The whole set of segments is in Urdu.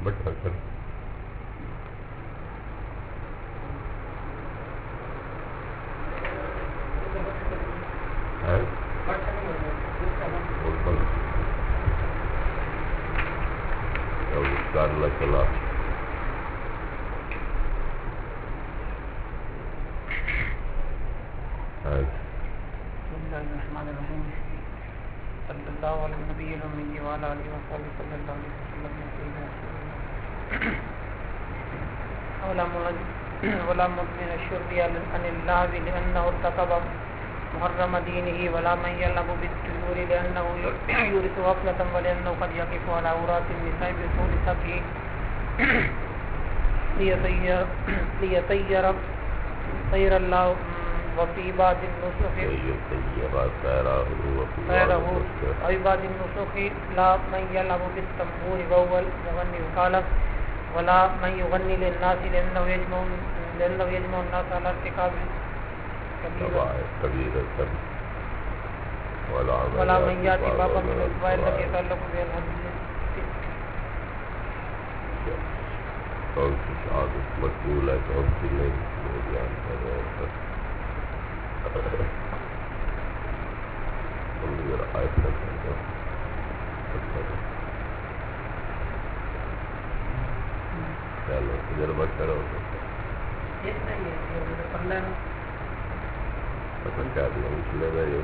بٹھا کر اللہ چلا صلی اللہ علیہ نبی الامین وعلی آلہ وصحبہ صلی اللہ علیہ وسلم ولا مؤمن الشرب عن الله لأنه ارتكب محرم دينه ولا من يلعب بالطيور لأنه يورث غفلة ولأنه قد يقف على عورات النساء بطول سبه ليطير طير الله وفي بعض النسخ طيره وفي بعض النسخ لا من يلعب بالطنبور وهو المغني وقال ولا من يغني للناس لأنه يجمع الناس على ارتكاب كبيرة ولا من يأتي بابا من الكبائر التي يتعلق بها الحديث کون سی شہادت مقبول ہے کون سی نہیں وہ بیان کر رہے ہیں آیت تک چلو تجربہ کرو پسند کر لیں اس لیے میں یہ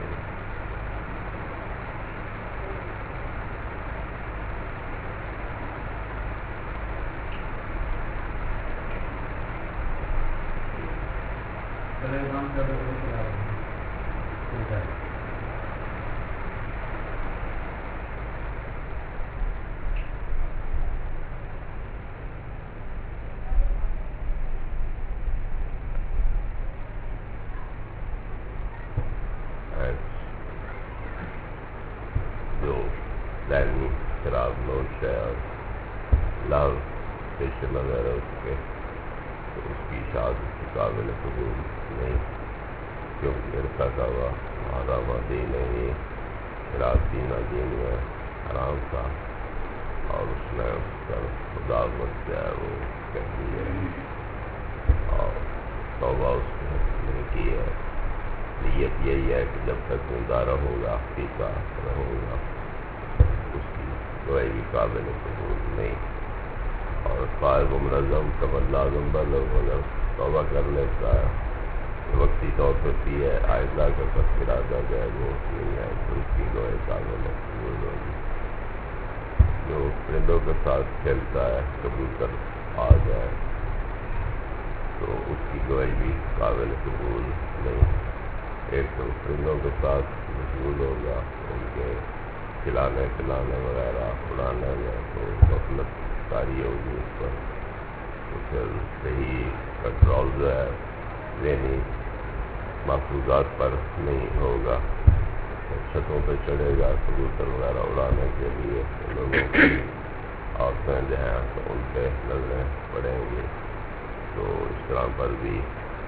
شراب نوش ہے اور لو فیشن وغیرہ اس کے تو اس کی شہادت کے قابل قبول نہیں کیونکہ ارتکا ہوا حرام دین ہے یہ شراب پینا دین میں حرام تھا اور اس نے اس پر خدا مت جو ہے وہ کہہ دی ہے اور توبہ اس نے نہیں کی ہے نیت یہی ہے کہ جب تک زندہ رہوں گا پیتا رہوں گا اس کی کوئی بھی قابل قبول نہیں اور قائب منظم کمر لازم بلغ اگر توبہ کر لیتا ہے وقتی طور پر پی ہے آئندہ کا سب ارادہ جو ہے وہ نہیں ہے تو اس کی کوئی قابل قبول ہوگی جو پرندوں کے ساتھ کھیلتا ہے کبوتر آ جائے تو اس کی کوئی بھی قابل قبول نہیں ایک تو پرندوں کے ساتھ مشغول ہوگا ان کے کھلانے پلانے وغیرہ اڑانے میں تو غفلت کاری ہوگی اس پر تو پھر صحیح کنٹرول جو ہے ذہنی محفوظات پر نہیں ہوگا چھتوں پہ چڑھے گا کبوتر وغیرہ اڑانے کے لیے لوگوں کی عورتیں جو ہیں تو ان پہ نظریں پڑیں گی تو اس طرح پر بھی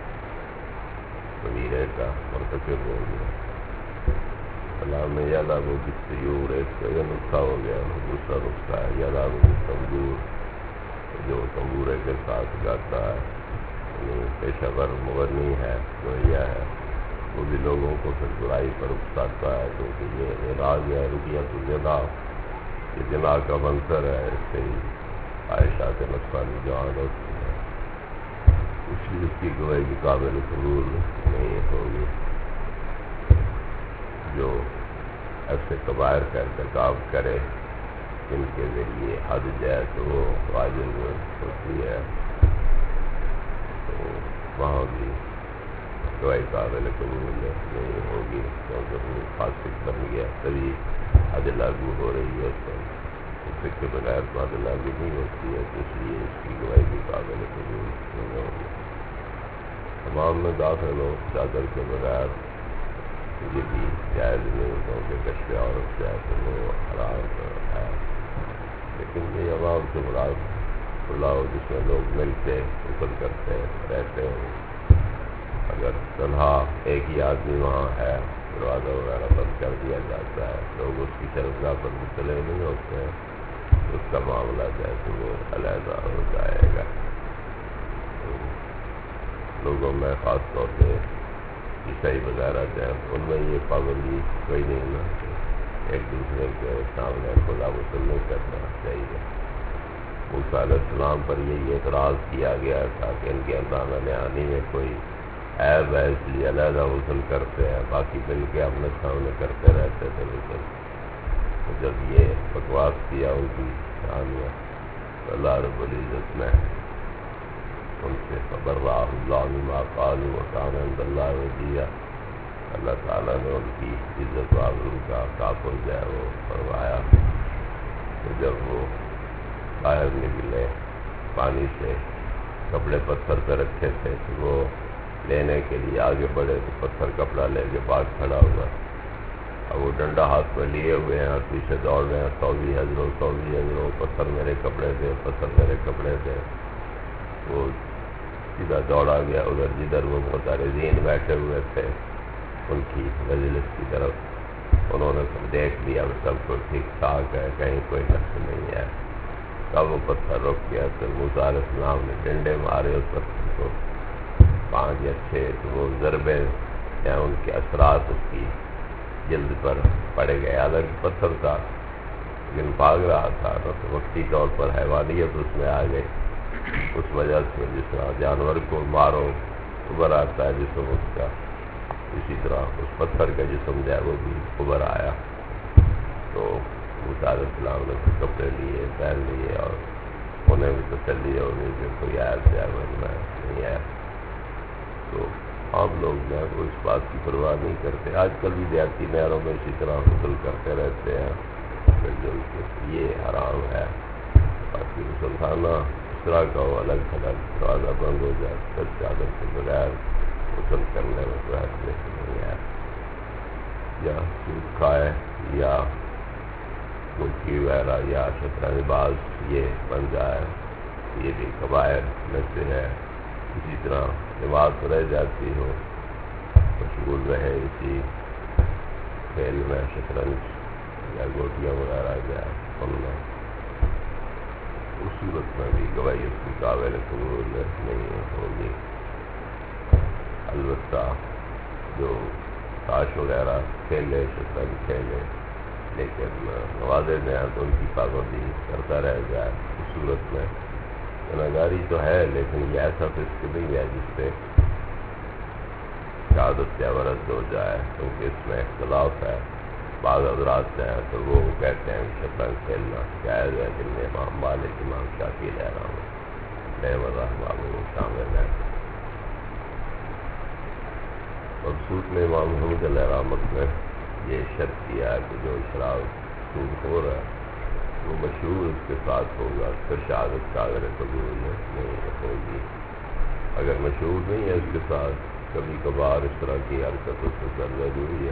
کبیرے کا مرتکب ہو گیا کلام میں یاد آبو کی طیور ایک یہ نسخہ ہو گیا دوسرا نسخہ ہے یاد آبو کی تنبور جو تنبورے کے ساتھ گاتا ہے یعنی پیشہ ور مغنی ہے گویا ہے وہ بھی لوگوں کو پھر برائی پر اکساتا ہے کیونکہ یہ راز ہے روپیہ تو زنا یہ جنا کا منظر ہے اس سے ہی عائشہ کے نسخانی جان ہوتی ہے اس لیے اس کی گواہی کی قابل قبول نہیں ہوگی جو ایسے کبائر کا ارتکاب کرے جن کے ذریعے حد جائے تو وہ واجب ہوتی ہے تو وہاں بھی گواہی قابل قبول نہیں ہوگی کیونکہ وہ فاسق بن گیا تبھی حد لاگو ہو رہی ہے تو اس کے بغیر تو حد لاگو نہیں ہوتی ہے تو اس لیے اس کی گواہی بھی قابل قبول نہیں ہوگی تمام میں داخل ہو چادر کے بغیر یہ بھی جائز نہیں کیونکہ کشف عورت جو ہے تو وہ حرام ہے لیکن یہ عوام سے مراد کھلا ہو جس میں لوگ مل کے غسل کرتے رہتے ہیں اگر تنہا ایک ہی آدمی وہاں ہے دروازہ وغیرہ بند کر دیا جاتا ہے لوگ اس کی شرمگاہ پر مطلع نہیں ہوتے ہیں اس کا معاملہ جو ہے تو وہ علیحدہ ہو جائے گا. تو لوگوں میں خاص طور پہ عیسائی وغیرہ جو ہے ان میں یہ پابندی کوئی نہیں نا کہ ایک دوسرے کے سامنے خدا وصول نہیں کرنا چاہیے. موسیٰ علیہ السلام پر یہی اعتراض کیا گیا تھا کہ ان کے انداز نہانی میں کوئی عیب ہے اس لیے علیحدہ غسل کرتے ہیں، باقی مل کے اپنے سامنے کرتے رہتے تھے. لیکن جب یہ بکواس کیا ان کی کہانیاں تو اللہ رب العزت نے ان سے فبرأہ اللہ مما قالوا وکان عند اللہ وجیہا، اللہ تعالیٰ نے ان کی عزت و آبرو کا تحفظ جو ہے وہ فرمایا. تو جب وہ باہر نکلے پانی سے، کپڑے پتھر پہ رکھے تھے تو وہ لینے کے لیے آگے بڑھے تو پتھر کپڑا لے کے پاس کھڑا ہوا. اب وہ ڈنڈا ہاتھ میں لیے ہوئے ہیں اور پیچھے دوڑ رہے ہیں، توبی حضرو پتھر میرے کپڑے تھے، پتھر میرے کپڑے تھے. وہ سیدھا دوڑا گیا ادھر جدھر وہ معترضین بیٹھے ہوئے تھے ان کی مجلس کی طرف. انہوں نے سب دیکھ لیا سب کو ٹھیک ٹھاک ہے، کہیں کوئی نقص نہیں ہے. تب وہ پتھر رک گیا تو موسیٰ علیہ السلام نے ڈنڈے مارے اس پتھر کو 5 یا 6، تو وہ ضربے یا ان کے اثرات اس کی جلد پر پڑ گئے. حالانکہ پتھر تھا لیکن بھاگ رہا تھا تو وقتی طور پر حیوانیت اس میں آ گئی. اس وجہ سے جس طرح جانور کو مارو ابھر آتا ہے جسم اس کا، اسی طرح اس پتھر کا جسم جو ہے وہ بھی ابھر آیا. تو موسیٰ علیہ السلام نے کپڑے لیے پہن لیے اور انہیں بھی تسلی ہوگی کہ کوئی عیب جو ہے وہ نہیں ہے. تو عام لوگ جو ہے وہ اس بات کی پرواہ نہیں کرتے. آج کل بھی دیہاتی نہروں میں اسی طرح غسل کرتے رہتے ہیں مل جل کے. یہ حرام ہے. باقی غسل خانہ اس طرح کا ہو الگ تھلگ دروازہ بند ہو جائے پھر چادر کے بغیر غسل کرنے میں کوئی حرج نہیں ہے. یا سود کھائے یا مرغی وغیرہ یا شطرنج باز یہ بن جائے، یہ بھی کبائر میں سے ہے. اسی طرح نماز رہ جاتی ہو، مشغول رہے اسی کھیل میں، شطرنج یا گوٹیاں وغیرہ جائے ان میں، اس صورت میں بھی گواہی اس کی قابل قبول نہیں ہوگی. البتہ جو تاش وغیرہ کھیلے، شطرنج کھیلے لیکن نوازے جائیں تو ان کی پابندی کرتا رہ جائے، اس صورت میں گناہگاری تو ہے لیکن یہ ایسا فسق نہیں ہے جس سے شہادت یا ورد ہو جائے، کیونکہ اس میں اختلاف ہے. بعض حضرات جو ہیں تو وہ کہتے ہیں کہ شطرنج کھیلنا جائز ہے، جن میں امام مالک، امام شافعی رہنا ہو رحمہ وہ شامل ہے. مقصود میں امام محمود علیہ رحمت نے یہ شرط کیا ہے کہ جو شراب سود ہو رہا ہے وہ مشہور اس کے ساتھ ہوگا، پھر شہادت قابل قبول نہیں ہوگی. اگر مشہور نہیں ہے اس کے ساتھ، کبھی کبھار اس طرح کی حرکت اس میں سرزد ہوئی ہے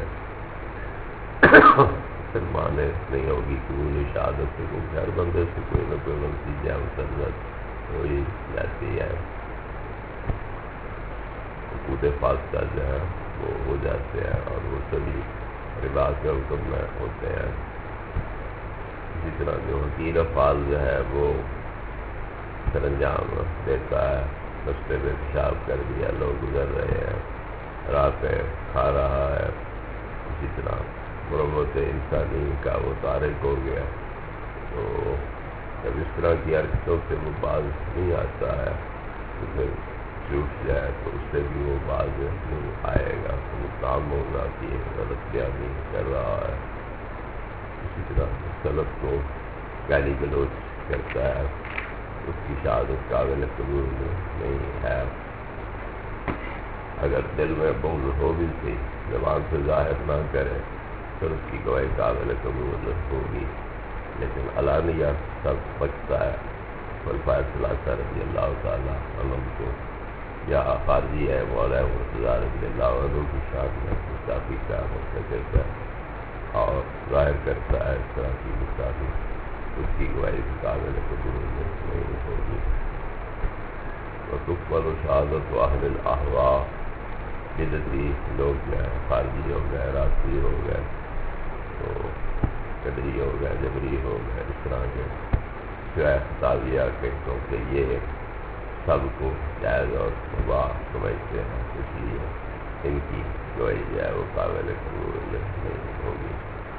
پھر مانے نہیں ہوگی قبول شہادت سے، کیونکہ ہر بندے سے کوئی نہ کوئی غلطی جو ہے مسرت ہو ہی جاتی ہے. حقوق فاسدہ جو ہے وہ ہو جاتے ہیں اور وہ سبھی ربا کے حکم میں ہوتے ہیں. اسی طرح جو حقیر افعال جو ہے وہ سر انجام دیتا ہے، رستے پہ پیشاب کر دیا، لوگ گزر رہے ہیں، راہ پہ کھا رہا ہے، اسی طرح مروت انسانی کا وہ تارک ہو گیا. تو جب اس طرح کی حرکتوں سے وہ باز نہیں آتا ہے تو پھر چھوٹ جائے تو اس سے بھی وہ باز نہیں آئے گا، وہ کام ہوگا کہ غلط بیانی کر رہا ہے. اسی طرح سلف کو گالی گلوچ کرتا ہے، اس کی شہادت قابل قبول نہیں ہے. اگر دل میں بغض ہو بھی تھی، زبان سے ظاہر نہ کرے پھر اس کی گواہی قابل قبول ہوگی، لیکن علانیہ سب بچتا ہے. خلفائے ثلاثہ رضی اللہ تعالیٰ عنہ کو یا خارجی ہے مولا مرتضیٰ رضی اللہ عنہ کی شان میں گستاخی کا مرتکب ہے اور ظاہر کرتا ہے اس طرح کی گستاخی، اس کی گواہی قابل قبول نہیں ہوگی. وتقبل شہادت اہل الاہواء، بدعتی لوگ جو ہیں، خارجی ہو گئے، رافضی ہو گئے، تو پھر قدری ہو گئے، جبری ہو گئے، اس طرح کے جو ہے خطابیہ کے، کیونکہ یہ سب کو جائز اور مباح سمجھتے ہیں، اس لیے ان کی گواہی جو ہے وہ قابل قبول نہیں ہوگی۔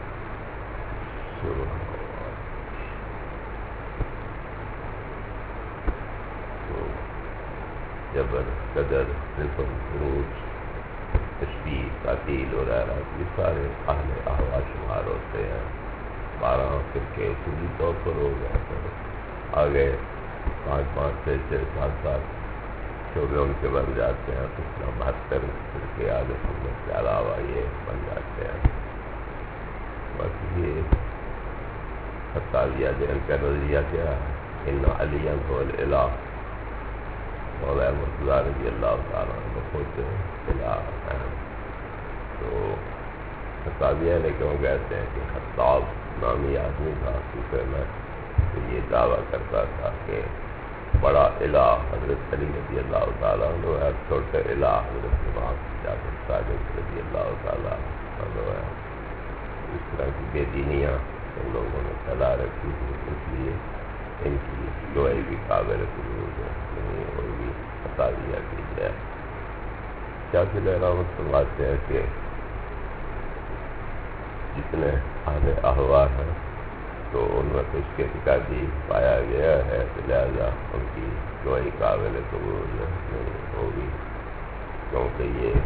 تو جبر، قدر، رفع، عروج، تشبیہ، تعطیل وغیرہ یہ سارے اہل احوا شمار ہوتے ہیں۔ 12 فرقے اصولی طور پر ہو گئے، پھر آگے 5 6 7 شعبے ان کے بن جاتے ہیں، تو 72 فرقے اہل سنت کے علاوہ یہ بن جاتے ہیں۔ بس یہ خطابیہ جن کا نظریہ کیا ہے، ان علی هو الالہ، مولا مرتضیٰ رضی اللہ تعالیٰ عنہ خود الہ ہیں۔ تو خطابیہ نے کیوں کہتے ہیں کہ خطاب نامی آدمی تھا صوفے میں، تو یہ دعویٰ کرتا تھا کہ بڑا الہ حضرت علی رضی اللہ تعالیٰ عنہ ہے، چھوٹے الہ حضرت امام جعفر صادق رضی اللہ تعالیٰ عنہ ہے۔ اس طرح کی بے دینیاں ان لوگوں نے پھیلا رکھی تھی، اس لیے ان کی گواہی بھی قابل قبول نہیں ہوگی، خطابیہ کی جائے۔ شافعی رحمۃ فرماتے ہیں کہ جتنے اہل احوا ہیں تو ان میں کچھ کے اعتقادی پایا گیا ہے، تو لہٰذا ان کی گواہی قابل قبول نہیں ہوگی، کیونکہ یہ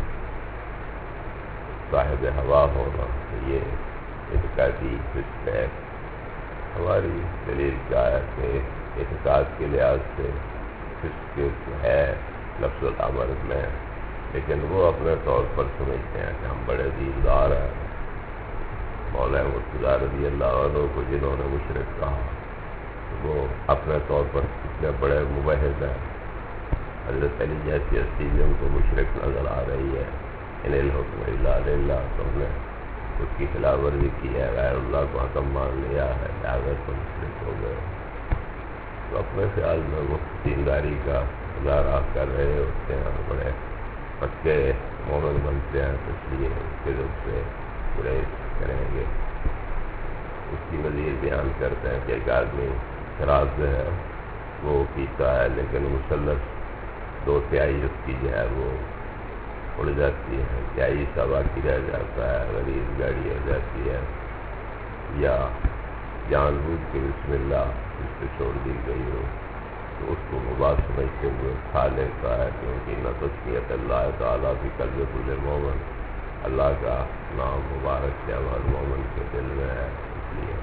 صاحب ہوا ہونا یہ اعتقادی فسق ہے۔ ہماری دلیل کیا ہے کہ اعتقاد کے لحاظ سے فسق ہے لفظ الامر میں، لیکن وہ اپنے طور پر سمجھتے ہیں کہ ہم بڑے دیندار ہیں۔ مولا مرتضیٰ رضی اللہ عنہ کو جنہوں نے مشرک کہا وہ اپنے طور پر اتنے بڑے موحد ہیں، حضرت علی جیسی ہستی بھی ان کو مشرک نظر آ رہی ہے۔ ان الحکم الا للہ، تو ہم نے اس کی خلاف ورزی کی ہے، غیر اللہ کو حکم مان لیا ہے، لہٰذا تو مشرک ہو گئے۔ تو اپنے خیال میں وہ دینداری کا مظاہرہ کر رہے ہوتے ہیں، بڑے پکے مومن بنتے ہیں، تو اس لیے اس کے ذریعے سے گریز کریں گے۔ اس کی مزید بیان کرتے ہیں کہ ایک آدمی شراب جو ہے وہ پیتا ہے، لیکن مسلط 2/3 اس کی جو ہے وہ اڑ جاتی ہے، 1/3 سا باقی رہ جاتا ہے، غریب گاڑی ہو جاتی ہے، یا جان بوجھ کے بسم اللہ اس پہ چھوڑ دی گئی ہو تو اس کو مباح سمجھتے ہوئے کھا لیتا ہے، کیونکہ نہ تذکیۃ اللہ تعالیٰ فی قلب کل مومن، اللہ کا نام مبارک سے ہر مومن کے دل میں ہے، اس لیے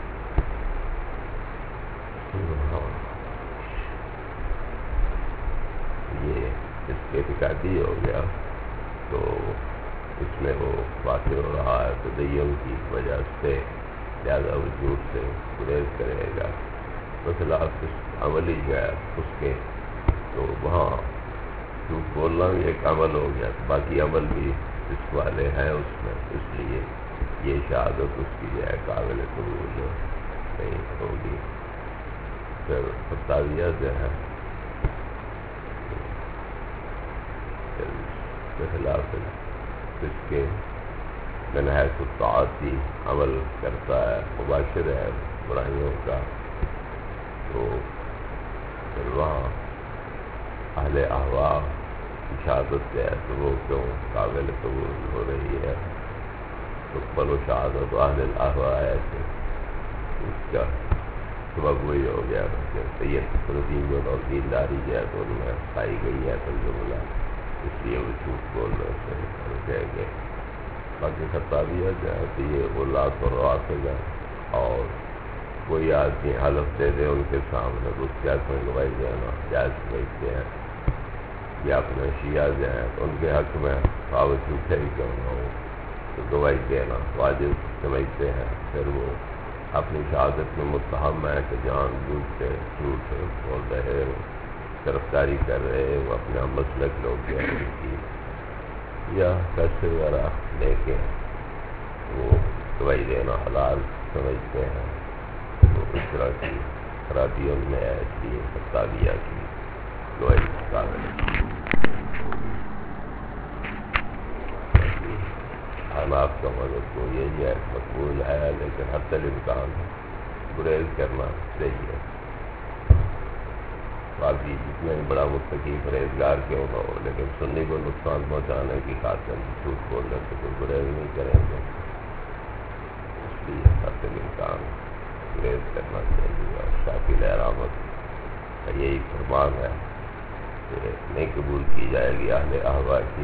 یہ اس کے اعتقادی ہو گیا، تو اس میں وہ واقع ہو رہا ہے تدین کی وجہ سے، لہٰذا وہ جھوٹ سے گریز کرے گا۔ بخلاف اس عملی جو ہے اس کے، تو وہاں جھوٹ بولنا بھی ایک عمل ہو گیا، باقی عمل بھی اس والے ہیں اس میں، اس لیے یہ شہادت اس کی جو ہے قابل قبول نہیں ہوگی۔ پھر فتاویہ جو ہے بخلاف اس کے منحیث الطاعتی عمل کرتا ہے، مباشر ہے برائیوں کا، تو پھر وہاں اہل احوا کی شہادت ہے تو وہ کیوں قابل قبول ہو رہی ہے؟ تو بلو شہادت اہل الاحوا ہے کہ اس کا سبب وہی ہو گیا کہ سید فردین جو دینداری ہے تو ان میں پائی گئی ہے تلجملہ، اس لیے وہ جھوٹ بولنے سے رکے گئے۔ باقی خطابیہ جو ہے تو یہ غلات اور رافض ہے، اور کوئی آدمی حلف دے دے ان کے سامنے تو اس کے حق میں گواہی دینا جائز سمجھتے ہیں۔ یہ اپنے شیعہ جو ہیں تو ان کے حق میں خواہ جھوٹے ہی کیوں نہ ہو تو گواہی دینا واجب سمجھتے ہیں۔ پھر وہ اپنی شہادت میں متہم ہے کہ جان بوجھ کے جھوٹ بول رہے، گرفتاری کر رہے، وہ اپنا مسلک لوگ جو ہے ان کی یا پیسے وغیرہ لے کے وہ گواہی دینا حلال سمجھتے ہیں، تو اس طرح کی خرابی ان میں ہے، اس لیے فتاویہ کی گواہی قابل حناف کا مذہب کو یہی ہے، مقبول ہے، لیکن حتی الامکان گریز کرنا صحیح ہے۔ باقی جتنے بڑا متقی پرہیزگار کیوں نہ ہو، لیکن سنی کو نقصان پہنچانے کی خاطر جھوٹ بولنے سے کوئی گریز نہیں کریں گے، اس لیے حتی الامکان گریز کرنا چاہیے۔ اور شافعی احرامت کا یہی فرمان ہے کہ نہیں قبول کی جائے گی اہل احوا کی،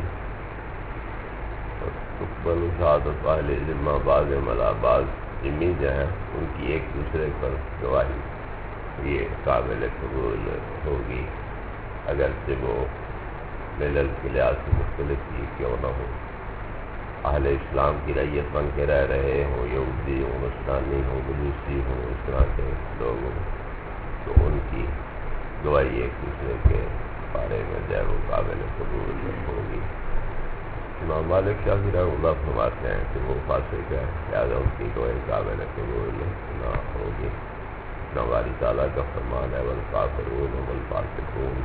اور تقبل شہادت اہل ذمہ بعض ملا بعض ذمی جو ہیں ان کی ایک دوسرے پر گواہی یہ قابل قبول ہوگی، اگرچہ وہ ملل کے لحاظ سے مختلف ہی کیوں نہ ہو، اہل اسلام کی رعیت بن کے رہ رہے ہوں، یہودی ہوں، نصرانی ہوں، مجوسی ہوں، اس طرح کے لوگ ہوں، تو ان کی گواہی ایک دوسرے کے بارے میں جو ہے وہ قابل قبول ہوگی۔ امام مالک شافعی رحمۃ اللہ فرماتے ہیں کہ وہ فاسق ہے، لہٰذا ان کی گواہی قابل قبول نہ ہوگی۔ باری تعالیٰ کا فرمان ہے والکافرون هم الفاسقون،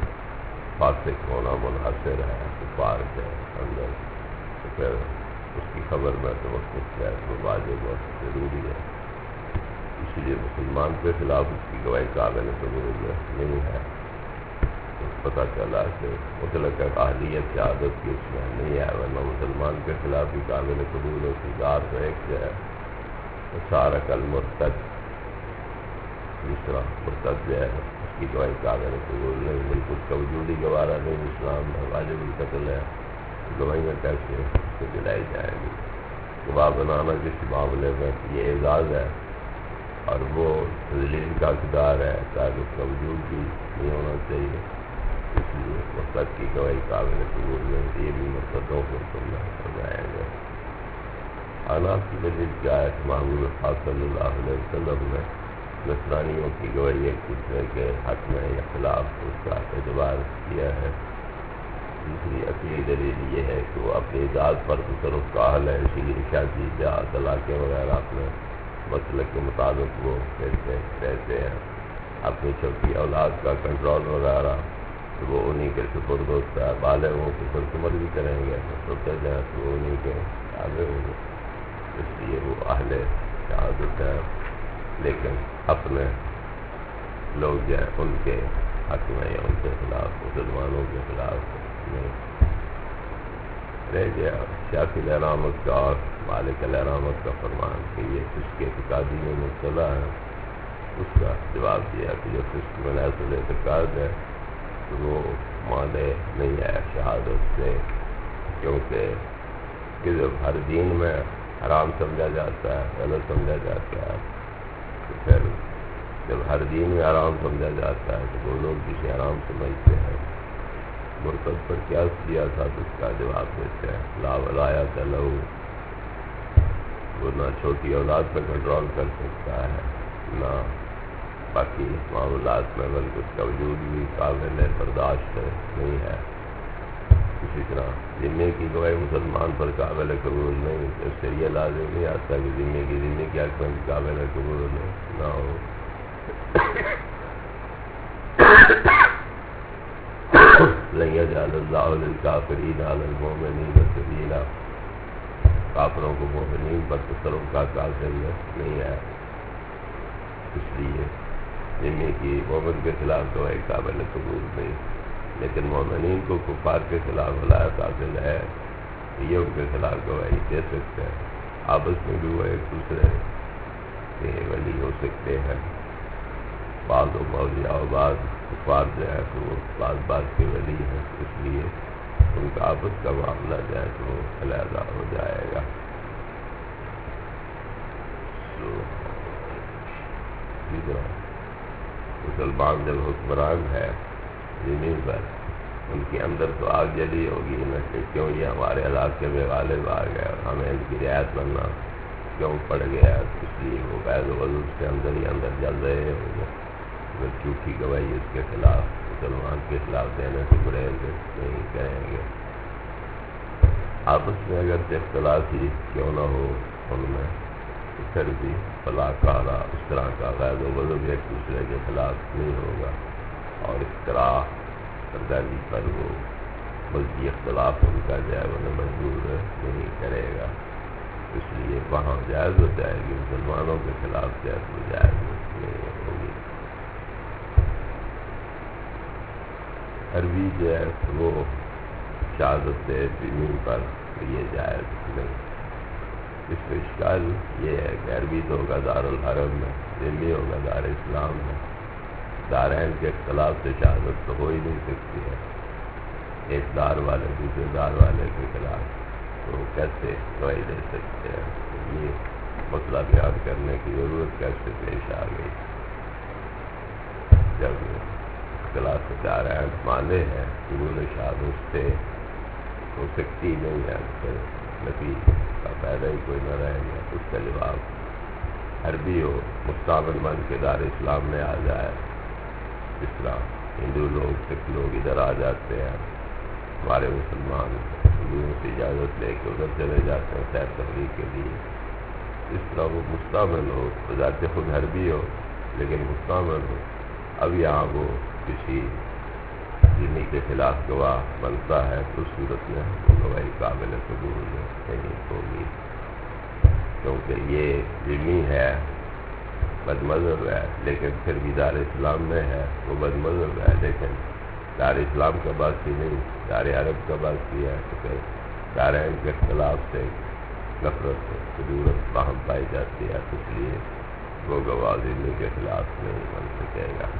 فاسق ہونا منحصر ہے کفار کے اندر، تو پھر اس کی خبر میں توقف ہے تو واجب اور ضروری ہے، اس لیے مسلمان کے خلاف اس کی گواہی قابل قبول نہیں ہے۔ تو پتہ چلا کہ مطلق اہلیت شہادت کی اس میں نہیں ہے، ورنہ مسلمان کے خلاف بھی قابل قبول ہوتی۔ دار تو ایک جو ہے سارق المرتد، دوسرا مرتد جو ہے اس کی گواہی قابل قبول نہیں، بالکل اس کا وجود ہی گوارا نہیں، اسلام میں واجب القتل ہے، گواہیاں کیسے اس کو دلائی جائیں گی؟ گواہ بنانا کسی معاملے میں یہ اعزاز ہے، اور وہ تذلیل کا حقدار ہے، تاکہ اس کا وجود بھی نہیں ہونا چاہیے، اس لیے مرتد کی گواہی قابل قبول نہیں، یہ بھی مرتدوں کو سننا ہو جائے گا۔ حناف کی دلیل کیا ہے؟ محبوب پاک صلی اللہ علیہ وسلم نے نصرانیوں کی گواہی ایک دوسرے کے حق میں یا خلاف اس کا اعتبار کیا ہے۔ دوسری عقلی دلیل یہ ہے کہ وہ اپنی ذات پر تصرف کا حل ہے، اسی لیے شادی بیاہ طلاقیں وغیرہ اپنے مسلک کے مطابق وہ کہتے رہتے ہیں، اپنی چھوٹی اولاد کا کنٹرول وغیرہ تو وہ انہی کے سپرد ہوتا ہے، بالغ ہوں تو پھر عمر بھی کریں گے، چھوٹے جائیں تو وہ انہی کے آگے ہوں گے، اس لیے وہ اہل شہادت ہے، لیکن اپنے لوگ جو ہیں ان کے حق میں یا ان کے خلاف، مسلمانوں کے خلاف نہیں۔ رہ گیا شافعی احرامت کا اور مالک احرامت کا فرمان کہ یہ فسق اعتقادی میں مبتلا ہے، اس کا جواب دیا کہ جو فسق میں محض اعتقاد ہے تو وہ مانع نہیں ہے شہادت سے، کیونکہ جب ہر دین میں حرام سمجھا جاتا ہے، غلط سمجھا جاتا ہے، تو پھر جب ہر دین میں حرام سمجھا جاتا ہے تو وہ لوگ جسے حرام سمجھتے ہیں مرتد پر قیاس کیا تھا، تو اس کا جواب دیتے ہیں لا ولایۃ لہ، وہ نہ چھوٹی اولاد پر کنٹرول کر سکتا ہے نہ باقی معاملات میں، بلکہ اس کا وجود بھی قابل برداشت نہیں ہے۔ اسی طرح ذمے کی گواہی مسلمان پر قابل قبول نہیں، اس سے یہ لازم نہیں آتا کہ ذمے کی حق میں قابل قبول نہ ہو۔ لن یجعل اللہ للکافرین علی المؤمنین سبیلا، کافروں کو مومنین پر تصرف کا قاصر نہیں ہے، اس لیے ذمے کی مومن کے خلاف گواہی قابل قبول نہیں، لیکن مومنین کو کفار کے خلاف ولایت حاصل ہے، یہ ان کے خلاف گواہی دے سکتے ہیں، آپس میں بھی وہ ایک دوسرے کے ولی ہو سکتے ہیں، بعض و مولیاء و بعض کفار جو ہے تو وہ بعض کے ولی ہیں، اس لیے ان کا آپس کا معاملہ جو ہے تو وہ علیحدہ ہو جائے گا۔ مسلمان جب حکمران ہے زمین پر، ان کے اندر تو آگ جلی ہوگی نہ کہ کیوں یہ ہمارے علاقے میں غالب آ گیا اور ہمیں ان کی رعایت بننا کیوں پڑ گیا، اس لیے وہ غیر وضو کے اندر ہی اندر جل رہے ہوں گے، اگر جھوٹی گواہی اس کے خلاف مسلمان کے خلاف دینے سے گریز نہیں کریں گے۔ آپس میں اگر اختلاف ہی کیوں نہ ہو ان میں، تو پھر بھی فلا کارا اس طرح کا غیر وضو بھی ایک دوسرے کے خلاف نہیں ہوگا، اور اختراع سرداری پر وہ مزید اختلاف ان کا جو ہے انہیں مجبور نہیں کرے گا۔ اس لیے وہاں جائز ہو جائے گی، مسلمانوں کے خلاف جائز ہو جائے گی ہوگی۔ عربی جو ہے وہ شہادت دینی پر یہ جائز نہیں۔ اس میں اشکال یہ ہے کہ عربی تو ہوگا دارالحرم میں، ذمہ ہوگا دار اسلام میں، دارین کے اختلاف سے شہادت تو ہو ہی نہیں سکتی ہے، ایک دار والے دوسرے دار والے کے خلاف، تو کیسے گواہی دے سکتے ہیں؟ یہ مسئلہ بیان کرنے کی ضرورت کیسے پیش آ گئی جب اختلاف دارین مانے ہیں انہوں نے شہادت سے ہو سکتی نہیں ہے، پھر نبی کا فائدہ ہی کوئی نہ رہے گا۔ اس کا جواب عربی ہو مستعمل بن کے دار اسلام میں آ جائے، اس طرح ہندو لوگ سکھ لوگ ادھر آ جاتے ہیں، ہمارے مسلمان ہندوؤں سے اجازت لے کے ادھر چلے جاتے ہیں سیر تفریح کے لیے، اس طرح وہ مستعمل ہو، بذات خود عربی ہو لیکن مستعمل ہو، اب یہاں وہ کسی ذمہ کے خلاف گواہ بنتا ہے تو اس صورت میں وہ گواہی قابل قبول نہیں ہوگی، کیونکہ یہ ذمہ ہے، بد مذہب ہے، لیکن پھر بھی دار اسلام میں ہے، وہ بد مذہب ہے لیکن دار اسلام کا باقی نہیں، دار عرب کا باقی ہے، تو پھر دارین کے اختلاف سے نفرت صدورت باہم پائی جاتی ہے، اس لیے وہ گواہ ذمہ کے خلاف نہیں بن سکے گا۔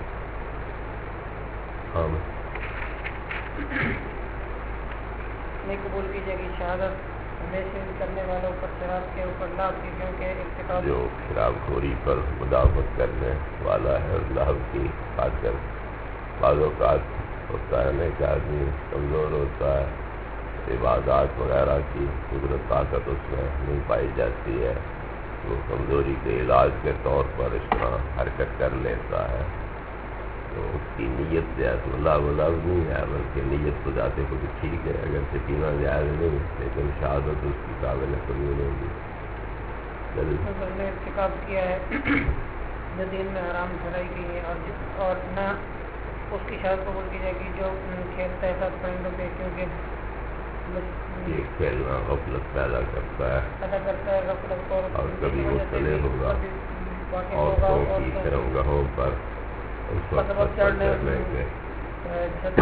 نہیں قبول کی جائے گی شہادت ہمیشہ کرنے والوں پر شراب کے اوپر لاभ کی، کیونکہ ارتکاب جو شراب خوری پر مداوت کرنے والا ہے اور لاभ کی خاطر بعض اوقات ہوتا ہے نا کہ آدمی کمزور ہوتا ہے، عبادات وغیرہ کی قدرت طاقت اس میں نہیں پائی جاتی ہے، وہ کمزوری کے علاج کے طور پر اس طرح حرکت کر لیتا ہے، تو اس کی نیت سے اللہ نہیں ہے، بلکہ نیت تو جاتے خود ٹھیک ہے، اگر سے پینا جائز نہیں لیکن شہادت اس کی قابل قبول ہوگی۔ اگر نے ارتکاب کیا ہے جو دین میں حرام ٹھہرائی گئی ہے اور نہ اس کی شہادت قبول کی جائے گی جو کھیلتا ہے ساتھ پرندوں پہ، کیونکہ یہ کھیلنا غفلت پیدا کرتا ہے غفلت اور کبھی مطلع ہوگا عورتوں کی شرمگاہوں پر اس وقت چڑھنے کے چھت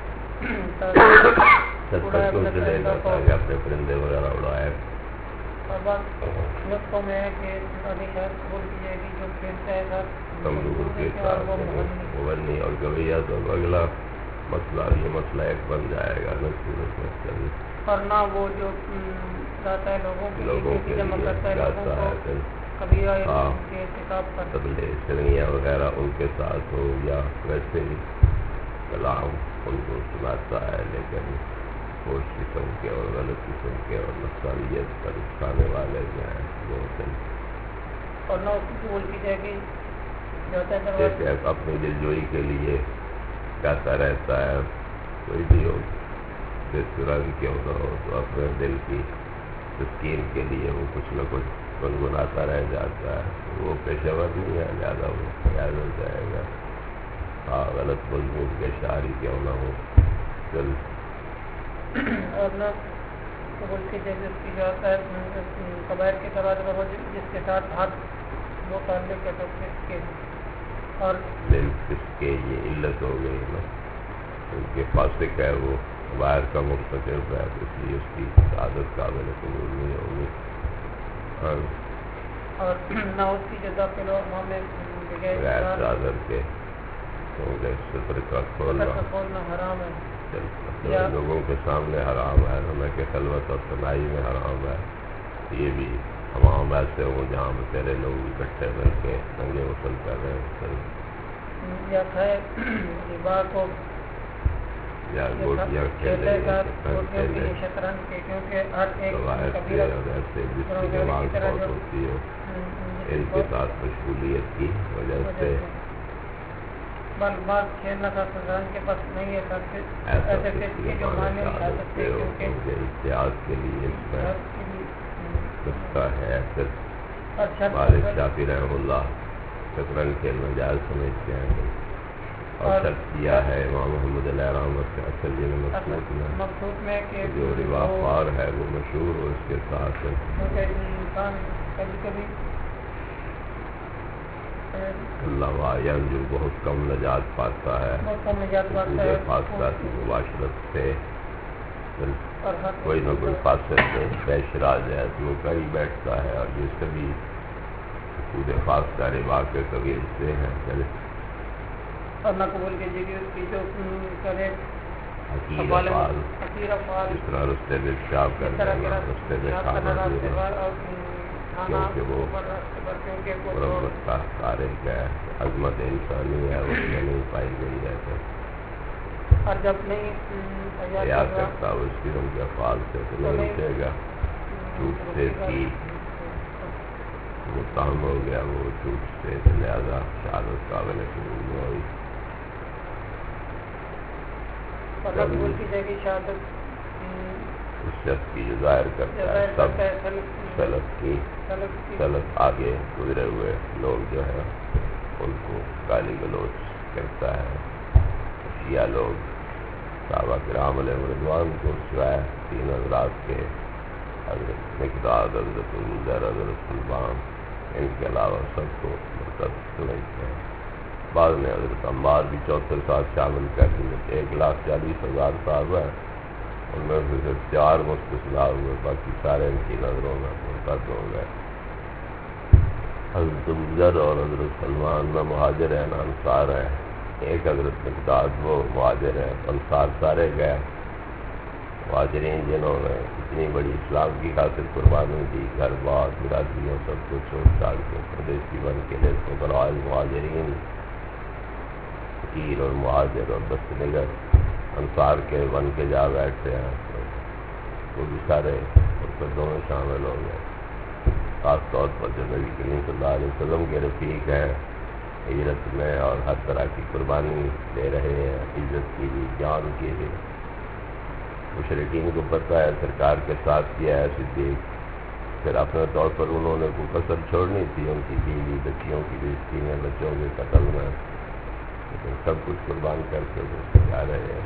پر کیوں چلے جاتا ہے کہ اپنے پرندے وغیرہ اڑائے۔ اور بات نسخوں میں ہے کہ شہادت قبول کی جائے گی جو کھیلتا ہے ساتھ تمدور کے ساتھ مغنی اور گویا، تو اگلا مسئلہ یہ مسئلہ ایک بن جائے گا اور نہ وہ جو جاتا ہے لوگوں کے جمع کرتا ہے لوگوں کو کبھی تبلے سرنیاں وغیرہ ان کے ساتھ ہو یا ویسے ہی کلام ان کو سناتا ہے لیکن خوش قسم کے اور غلط قسم کے اور نقصانیت پر اٹھانے والے جو ہیں وہ اور نہ اس کی قبول کی جائے گی جیسے اپنی دلجوئی کے لیے کہتا رہتا ہے، کوئی بھی ہو جس رنگ کیوں نہ ہو تو اپنے دل کی تسکین کے لیے وہ کچھ نہ کچھ گنگناتا رہ جاتا ہے، وہ پیشہ ور نہیں ہے، زیادہ وہ خیال ہو جائے گا، ہاں غلط مضمون کے شاعری کیوں نہ ہو چل اور نہ قبول کی جائے اس کی جو ہے قبائل کے تبادلہ ہو جس کے ساتھ ہاتھ وہ تعلق ہے تو اس کے اور دل اس کے یہ علت ہو گئی نا، ان کے فاسق ہے وہ باہر کا مرتکب ہے، اس لیے اس کی عادت قابل قبول نہیں ہوگی۔ اور نہ اس کی جو داخل ہو ہمیں غیر چادر کے سطر کا کھولنا حرام ہے، لوگوں کے سامنے حرام ہے، ہمیں کہ خلوت اور تنہائی میں حرام ہے، یہ بھی تمام ایسے ہوں جہاں بتیرے لوگ اکٹھے مل کے ننگے غسل کر رہے ہیں، یا کھائے ربا کو یا گوٹیاں کھیلے شطرنج کے، کیونکہ ہر ایک کبیرہ اور ایسے جس کی دماغ بہت ہوتی ہو ان کے ساتھ مشغولیت کی وجہ سے بات کھیلنا تھا شطرنج کے پاس نہیں ہے، ایسے جو مانے نہیں آ سکتے کیونکہ اتحاد کے لیے اس میں نسخہ ہے، مالک شافعی رحمہ اللہ شطرنج کھیلنا جائز سمجھتے ہیں، اور شرط کیا ہے امام محمد علیہ رحمت کے اصل دین مقصود میں کہ جو رواخوار ہے وہ مشہور ہو، اس کے ساتھ انسان کبھی کبھی اللہ عالم جو بہت کم نجات پاتا ہے فاصلہ کی مباشرت سے کوئی نہ کوئی فاصل سے پیش آ جائے تو وہ کہیں بیٹھتا ہے، اور یہ سبھی پورے فاصلہ روا کے کبھی سے ہیں چلے اور نہ قبول کیجیے کہ اس کی جو کرے حقیر افعال جس طرح رستے میں پیشاب کر دینا، رستے میں کھانا دینا، کیونکہ وہ مرمت کا کارے کا عظمت انسانی ہے، اس میں نہیں پائی گئی ہے اور جب نہیں یاد کرتا وہ اس قسم کے افعال سے تو نہیں اٹھے گا، جھوٹ سے تھی متہم ہو گیا، وہ جھوٹ سے لہذا شہادت قابل قبول نہیں ہوئی۔ قبول کی جائے گی شہادت اس شخص کی جو ظاہر کرتا ہے سب سلف آگے گزرے ہوئے لوگ جو ہے ان کو گالی گلوچ کرتا ہے، شیعہ لوگ صحابہ کرام علیہ رضوان کو سوائے تین حضرات کے حضرت مقداد، حضرت ابوذر، حضرت سلمان، ان کے علاوہ سب کو مرتد سمجھتے ہیں۔ بعد میں حضرت عمار بھی 74 سال شامل کر دیے، 1,40,000 صحابہ ہیں، ان میں سے صرف 4 مستثنیٰ ہوئے، باقی سارے ان کی نظروں میں مرتد ہو گئے۔ حضرت ابوذر اور حضرت سلمان میں مہاجر ہیں، انصار ہیں، ایک حضرت مقداد وہ مہاجر ہیں، انصار سارے گئے۔ مہاجرین جنہوں نے اتنی بڑی اسلام کی خاطر قربانی دی، گھر بار برادریوں سب کچھ چھوڑ چھاڑ کے پردیسی بن کے لیے برائے مہاجرین فقیر اور مہاجر اور دستنگر انصار کے بن کے جا بیٹھتے ہیں، وہ بھی سارے مرتدوں میں شامل ہو گئے۔ خاص طور پر جو نبی کریم صلی اللہ علیہ وسلم کے رفیق ہیں، ہجرت میں اور ہر طرح کی قربانی دے رہے ہیں، عزت کی بھی، جان کی بھی۔ مشرکین کو پتہ ہے سرکار کے ساتھ کیا ہے صدیق، پھر اپنے طور پر انہوں نے کوئی کسر چھوڑنی تھی، ان کی بیوی بچیوں کی بےزتی میں، بچوں کے قتل میں، لیکن سب کچھ قربان کر کے وہ جا رہے ہیں۔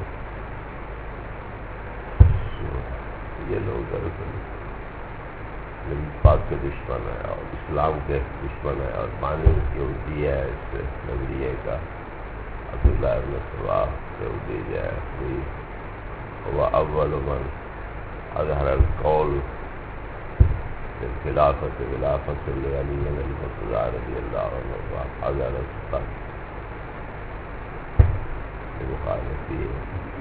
یہ لوگ دراصل نبی پاک کے دشمن ہے اور اسلام کے دشمن ہے، اور بانی یہودی ہے اس نظریے کا۔ عبداللہ ابن سبا یہودی جو ہے وہ اول من اظہر القول خلافت علی المرتضی رضی اللہ عنہ اظہر الصدق مخالفی ہے۔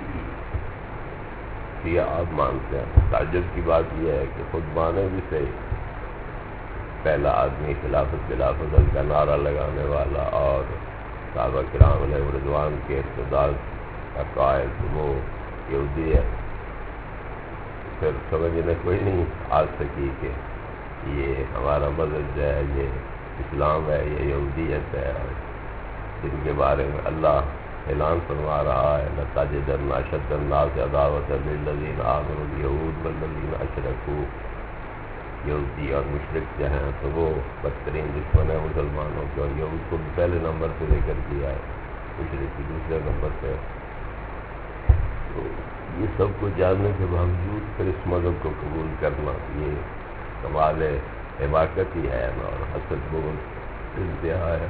یہ آپ مانتے ہیں، تعجب کی بات یہ ہے کہ خود مانے بھی صحیح، پہلا آدمی خلافت کا نعرہ لگانے والا اور صحابہ کرام علیہ رضوان کے ارتداد کا قائد وہ یہودی ہے، پھر سمجھنے کوئی نہیں آ سکی کہ یہ ہمارا مذہب جو ہے یہ اسلام ہے، یہ یہودیت ہے، اور جن کے بارے میں اللہ اعلان فرما رہا ہے لَتَجِدَنَّ أَشَدَّ النَّاسِ عَدَاوَةً لِلَّذِينَ آمَنُوا الْيَهُودُ وَالَّذِينَ أَشْرَكُوا، یہودی اور مشرک جو ہیں تو وہ بدترین دشمن ہیں مسلمانوں کے، اور یہود کو بھی پہلے نمبر پہ لے کر دیا ہے، مشرک کی دوسرے نمبر پہ۔ تو یہ سب کو جاننے کے باوجود پھر اس مذہب کو قبول کرنا یہ کمال حماقت ہی ہے اور حسد بغض انتہا ہے۔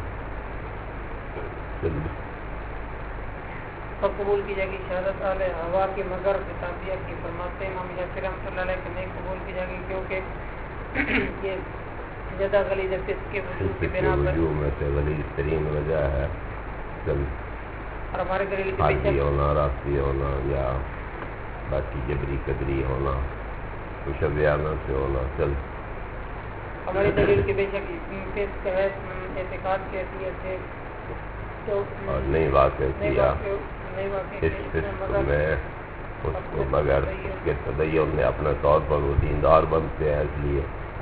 اور قبول کی جائے گی شہادت اہل ہوا کی مگر کتابیہ کی، فرماتے ہیں امام شافعی رحمۃ اللہ علیہ کہ نہیں قبول کی جائے گی، کیونکہ یہ زیادہ غلیظ فسق کے وجود کی بنا پر میں سے غلیظ ترین وجہ ہے اور ہمارے دلیل کے حاجی ہونا، راستی ہونا، یا باقی جبری قدری ہونا، مشبیانہ سے ہونا، ہماری دلیل کے بے شک فسق ہے اعتقاد کی حیثیت سے اور نہیں واقع کیا اس فسق میں اس کو مگر اس کے تدین میں اپنے طور پر وہ دیندار بنتے ہیں، اس لیے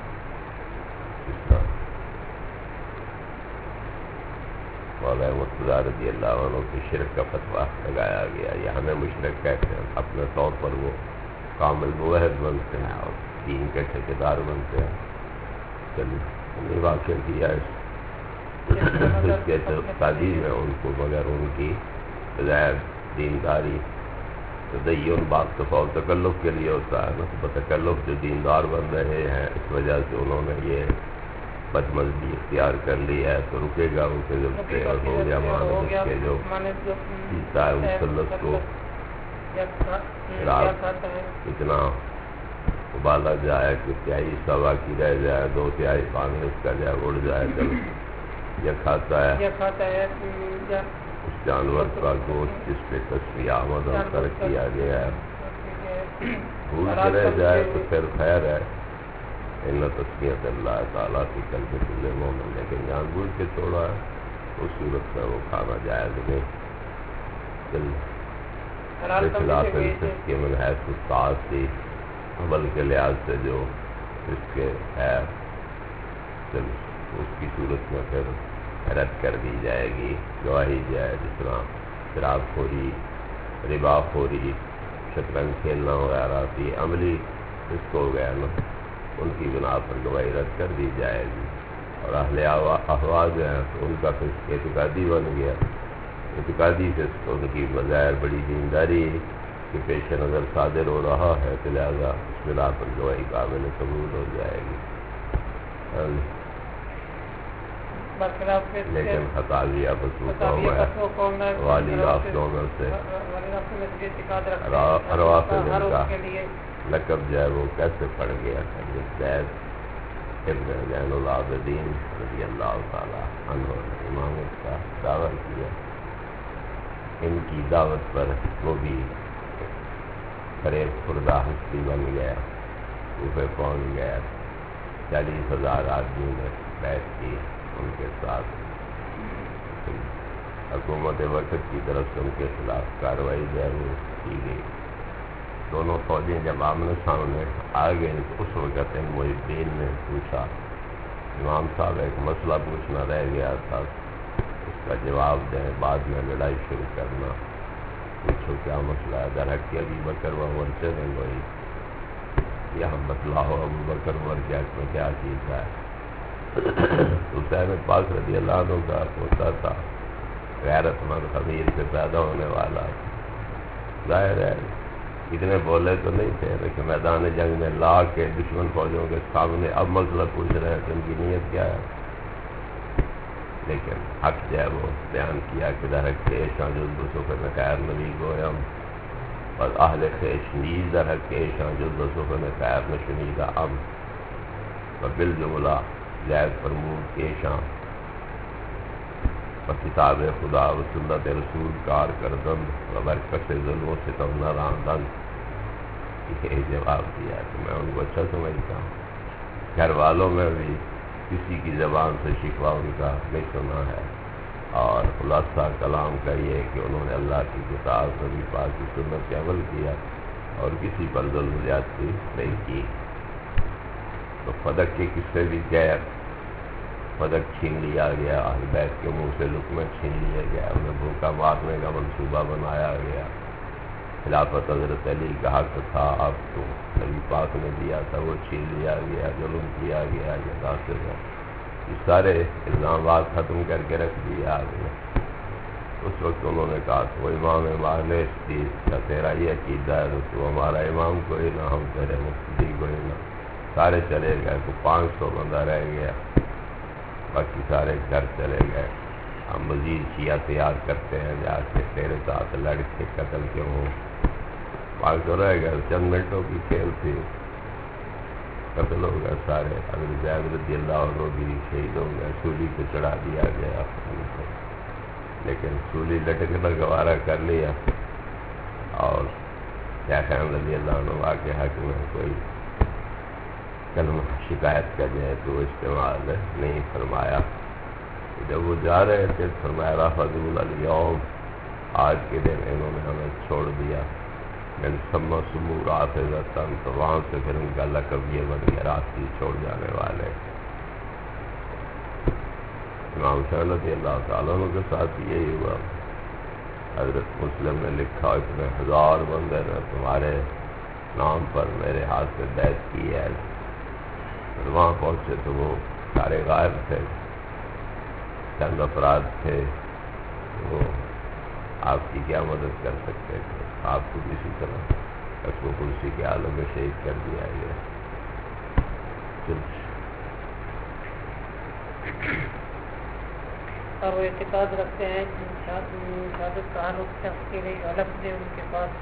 مولانا مرتضیٰ رضی اللہ عنہ کے شرک کا فتویٰ لگایا گیا، یہ ہمیں مشرک کہتے ہیں، اپنے طور پر وہ کامل موحد بنتے ہیں اور دین کے ٹھیکیدار بنتے ہیں۔ چلیے نہیں واقع کیا اس کے تعدیل میں ان کو مگر ان کی بغیر دینداری تدین بعض دفعہ تکلف کے لیے ہوتا ہے نا، تو بتکلف جو دیندار بن رہے ہیں اس وجہ سے انہوں نے یہ بدمزگی اختیار کر لی ہے، تو رکے گا ان کے جب سے اور ہو گیا مانس کے جو پیتا ہے مسلط کو اتنا ابالا جائے کہ تہائی سوا کی رہ جائے، 2/3 پانی اس کا جائے اڑ جائے، جب یہ کھاتا ہے اس جانور کا گوشت جس پہ تصویر آمد اور ترک کیا گیا ہے، بھول کے رہ جائے تو پھر خیر ہے، ان تسمیت اللہ تعالیٰ کی قلب کل مومن، لیکن جان بوجھ کے توڑا ہے اس صورت میں وہ کھانا جائز نہیں۔ خلاف الفسق کے من حیث الطاعتی، عمل کے لحاظ سے جو اس کے ہے اس کی صورت میں پھر رد کر دی جائے گی، گواہی جائے، جس طرح شراب خوری، ربا خوری، شطرنج کھیلنا وغیرہ تھی، عملی اس کو ہو گیا نا، ان کی بنا پر گواہی رد کر دی جائے گی۔ اور اہل احوا جو ہیں تو ان کا فسق اعتقادی بن گیا، اعتقادی فسق ان کی بظاہر بڑی دینداری کے پیش نظر صادر ہو رہا ہے، تو لہٰذا اس بنا پر گواہی قابل قبول ہو جائے گی۔ لیکن خطابیہ قوم ہے، والی رافضوں میں سے روافض کا لقب جو ہے وہ کیسے پڑ گیا ہے؟ زید ابن زین العابدین رضی اللہ تعالیٰ عنہ نے امام کا دعویٰ کیا، ان کی دعوت پر وہ بھی فریب خوردہ ہستی بن گیا، کوفے پہنچ گیا، 40,000 آدمی نے بیعت کی ان کے ساتھ، حکومت وقت کی طرف سے ان کے خلاف کارروائی جو ہے وہ کی گئی۔ دونوں فوجیں جب آمنے سامنے آ گئے تو اس وقت ان محبین نے پوچھا، امام صاحب ایک مسئلہ پوچھنا رہ گیا تھا، اس کا جواب دیں، بعد میں لڑائی شروع کرنا، پوچھو کیا مسئلہ ہے؟ در حق ابی بکر و عمر سے نہیں ہوئی، یہاں بتلاؤ ابو بکر عمر کے حق میں کیا چیز ہے؟ حسین پاک رضی اللہ عنہ کا پوتا تھا، غیرت مند خمیر سے پیدا ہونے والا، ظاہر ہے اتنے بولے تو نہیں تھے، لیکن میدان جنگ میں لا کے دشمن فوجوں کے سامنے اب مسئلہ پوچھ رہے ہیں تو ان کی نیت کیا ہے؟ لیکن حق جو ہے وہ بیان کیا کہ در حق ایشاں جلدسوں میں خیر نبی گویم، اور اہل خیش نیز در حق ایشاں جلدسوں میں خیر نشنیدہ ام، اور بالجملہ زید فرمود کیشاں و کتاب خدا و سنت رسول کار کردن و برکت ظلم و ستم نہ راندن۔ یہ جواب دیا کہ میں ان کو اچھا سمجھتا ہوں، گھر والوں میں بھی کسی کی زبان سے شکوہ ان کا نہیں سنا ہے، اور خلاصہ کلام کا یہ کہ انہوں نے اللہ کی کتاب نبی پاک کی سنت سے عمل کیا اور کسی پر ظلم زیادتی نہیں کی۔ تو فدق کے قصے بھی غیر، فدق چھین لیا گیا، اہل بیت کے منہ سے لقمہ چھین لیا گیا، انہیں بھوکا مارنے کا منصوبہ بنایا گیا، خلافت حضرت علی کا حق تھا آپ کو نبی پاک نے دیا تھا وہ چھین لیا گیا، ظلم کیا گیا، یہ داخل ہے، یہ سارے الزامات ختم کر کے رکھ دیا آپ نے۔ اس وقت انہوں نے کہا تو امام مالک کا تیرا یہ عقیدہ ہے تو ہمارا امام کوئی نہ، ہم تیرے مقتدی کوئی نہ، سارے چلے گئے، تو 500 بندہ رہ گیا، باقی سارے گھر چلے گئے، ہم مزید شیعہ تیار کرتے ہیں جا کے تیرے ساتھ لڑ کے قتل کیوں ہوں، 500 رہ گئے، چند منٹوں کی کھیل تھی، قتل ہو گئے سارے، حضرت زید رضی اللہ عنہ بھی شہید ہو گئے، سولی پہ چڑھا دیا گیا، لیکن سولی لٹکنا گوارا کر لیا، اور کیا خیم رضی اللہ عنہ کے حق میں کوئی کلمہ شکایت کر جائے تو استعمال نہیں فرمایا۔ جب وہ جا رہے تھے فرمایا رافضوا الیوم، آج کے دن انہوں نے ہمیں چھوڑ دیا، من ثم سموا رافضۃ، تو وہاں سے پھر ان کا لقب یہ بن گیا رافضی، چھوڑ جانے والے۔ امام حسین رضی اللہ تعالیٰ عنہ کے ساتھ یہی ہوا، حضرت مسلم نے لکھا اتنے 1000 بندے نے تمہارے نام پر میرے ہاتھ سے بیعت کی ہے، پھر وہاں پہنچے تو وہ سارے غائب تھے، چند افراد تھے، وہ آپ کی کیا مدد کر سکتے ہیں؟ آپ کو کسی طرح قصب و کرسی کے عالم میں شہید کر دیا گیا. اور وہ اعتقاد رکھتے ہیں شہادت کا ہر اس شخص کے لیے الگ سے ان کے پاس.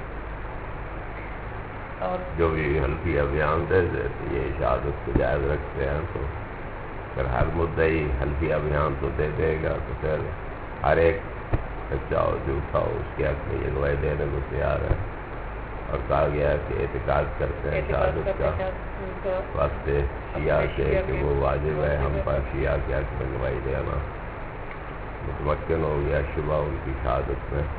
اور جو بھی حلفیہ بیان دے یہ شہادت کو جائز رکھتے ہیں تو پھر ہر مدعی حلفیہ بیان تو دے دے گا تو پھر ہر ایک سچا ہو جھوٹا ہو اس کے حق میں یہ گواہی دینے کو تیار ہے. اور کہا گیا ہے کہ اعتقاد کرتے ہیں شہادت کا واسطے شیعہ سے کہ وہ واجب ہے ہم پر شیعہ کے حق میں گواہی دینا. متمکن ہو گیا شبہ ان کی شہادت میں.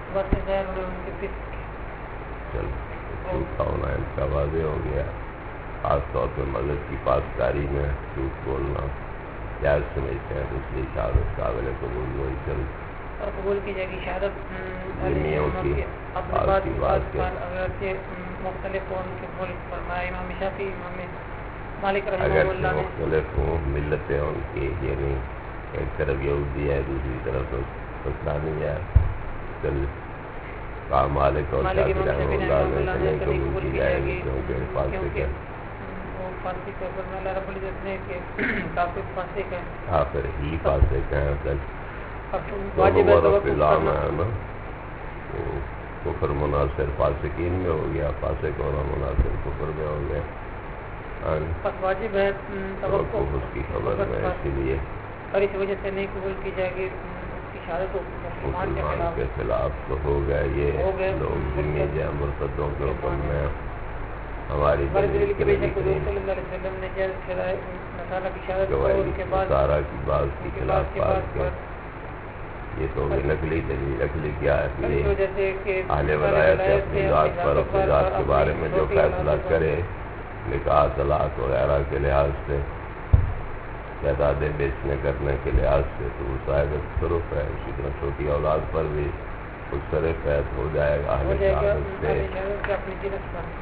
چل جھوٹا ہونا ان کا واضح ہو گیا. خاص طور پہ مذہب کی پاسداری میں جھوٹ بولنا جائز سمجھتے ہیں تو اس لیے شہادت قابل قبول وہی چل اور قبول کی جائے گی شہادت ذمیوں کی بات کی بات کے مختلف ہوں ان کے بول فرمایا امام شافعی امام مالک رحمہ اگر اللہ نے مختلف ہوں ملتیں ان کی یعنی ایک طرف یہودی ہے دوسری طرف نصرانی ہے چل کہا مالک اور شافعی رحمہ اللہ نے قبول کی جائے گی کیونکہ فاسق ہے. وہ فاسق ہے فرمایا اللہ رب العزت نے کہ کافر فاسق ہے کافر ہی فاسق ہے. چل واجب ہے فلام ہے نا وہ کفر مناصر فاسقین میں ہو گیا فاسق ہونا مناصر کفر میں ہو گیا. بس واجب ہے توقع اس کی خبر میں اسی لیے اور اس وجہ سے نہیں قبول کی جائے گی اس کی شہادت مسلمان کے خلاف تو ہو گیا. یہ لوگ ذمہ جائیں مرتدوں کے حکم میں ہماری دلیل صلی اللہ علیہ وسلم نے جائز ٹھہرایا نصارہ کی شہادت گواہی نصارہ کی بات کی خلاف بات کر یہ تو نقلی دلیل. نقلی کیا ہے اہل ولایت اپنی ذات پر اپنی ذات کے بارے میں جو فیصلہ کرے نکاح طلاق وغیرہ کے لحاظ سے جائیدادیں بیچنے کرنے کے لحاظ سے تو وہ صاحب تصرف ہے. اسی طرح چھوٹی اولاد پر بھی کچھ سر فیض ہو جائے گا اہل شہادت سے.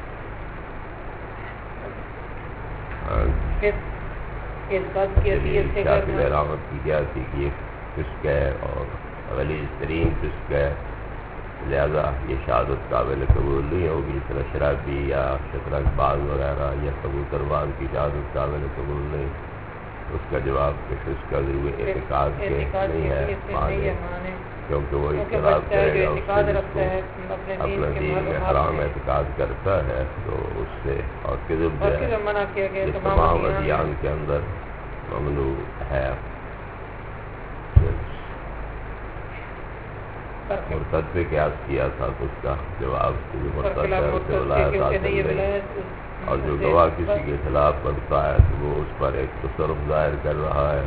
شاکل رحمت کی کیا تھی کہ یہ فسق ہے اور غلیظ ترین فسق ہے لہذا یہ شہادت قابل قبول نہیں ہوگی. اس طرح شرابی یا شطرنج باز وغیرہ یا کبوتر باز کی شہادت قابل قبول نہیں. اس کا جواب کہ فسق کا ضرور اعتقاد کے نہیں ہے مانے کیونکہ وہ اعتراض کرے گا اس سے اپنا دین میں حرام اعتقاد کرتا ہے تو اس سے اور کذب جو ہے یہ تمام ادیان کے اندر ممنوع ہے. مرتد پہ قیاس کیا تھا تو اس کا جواب مرتد ہے اسے ولایت حاصل نہیں اور جو گواہ کسی کے خلاف پڑتا ہے تو وہ اس پر ایک تصرف ظاہر کر رہا ہے.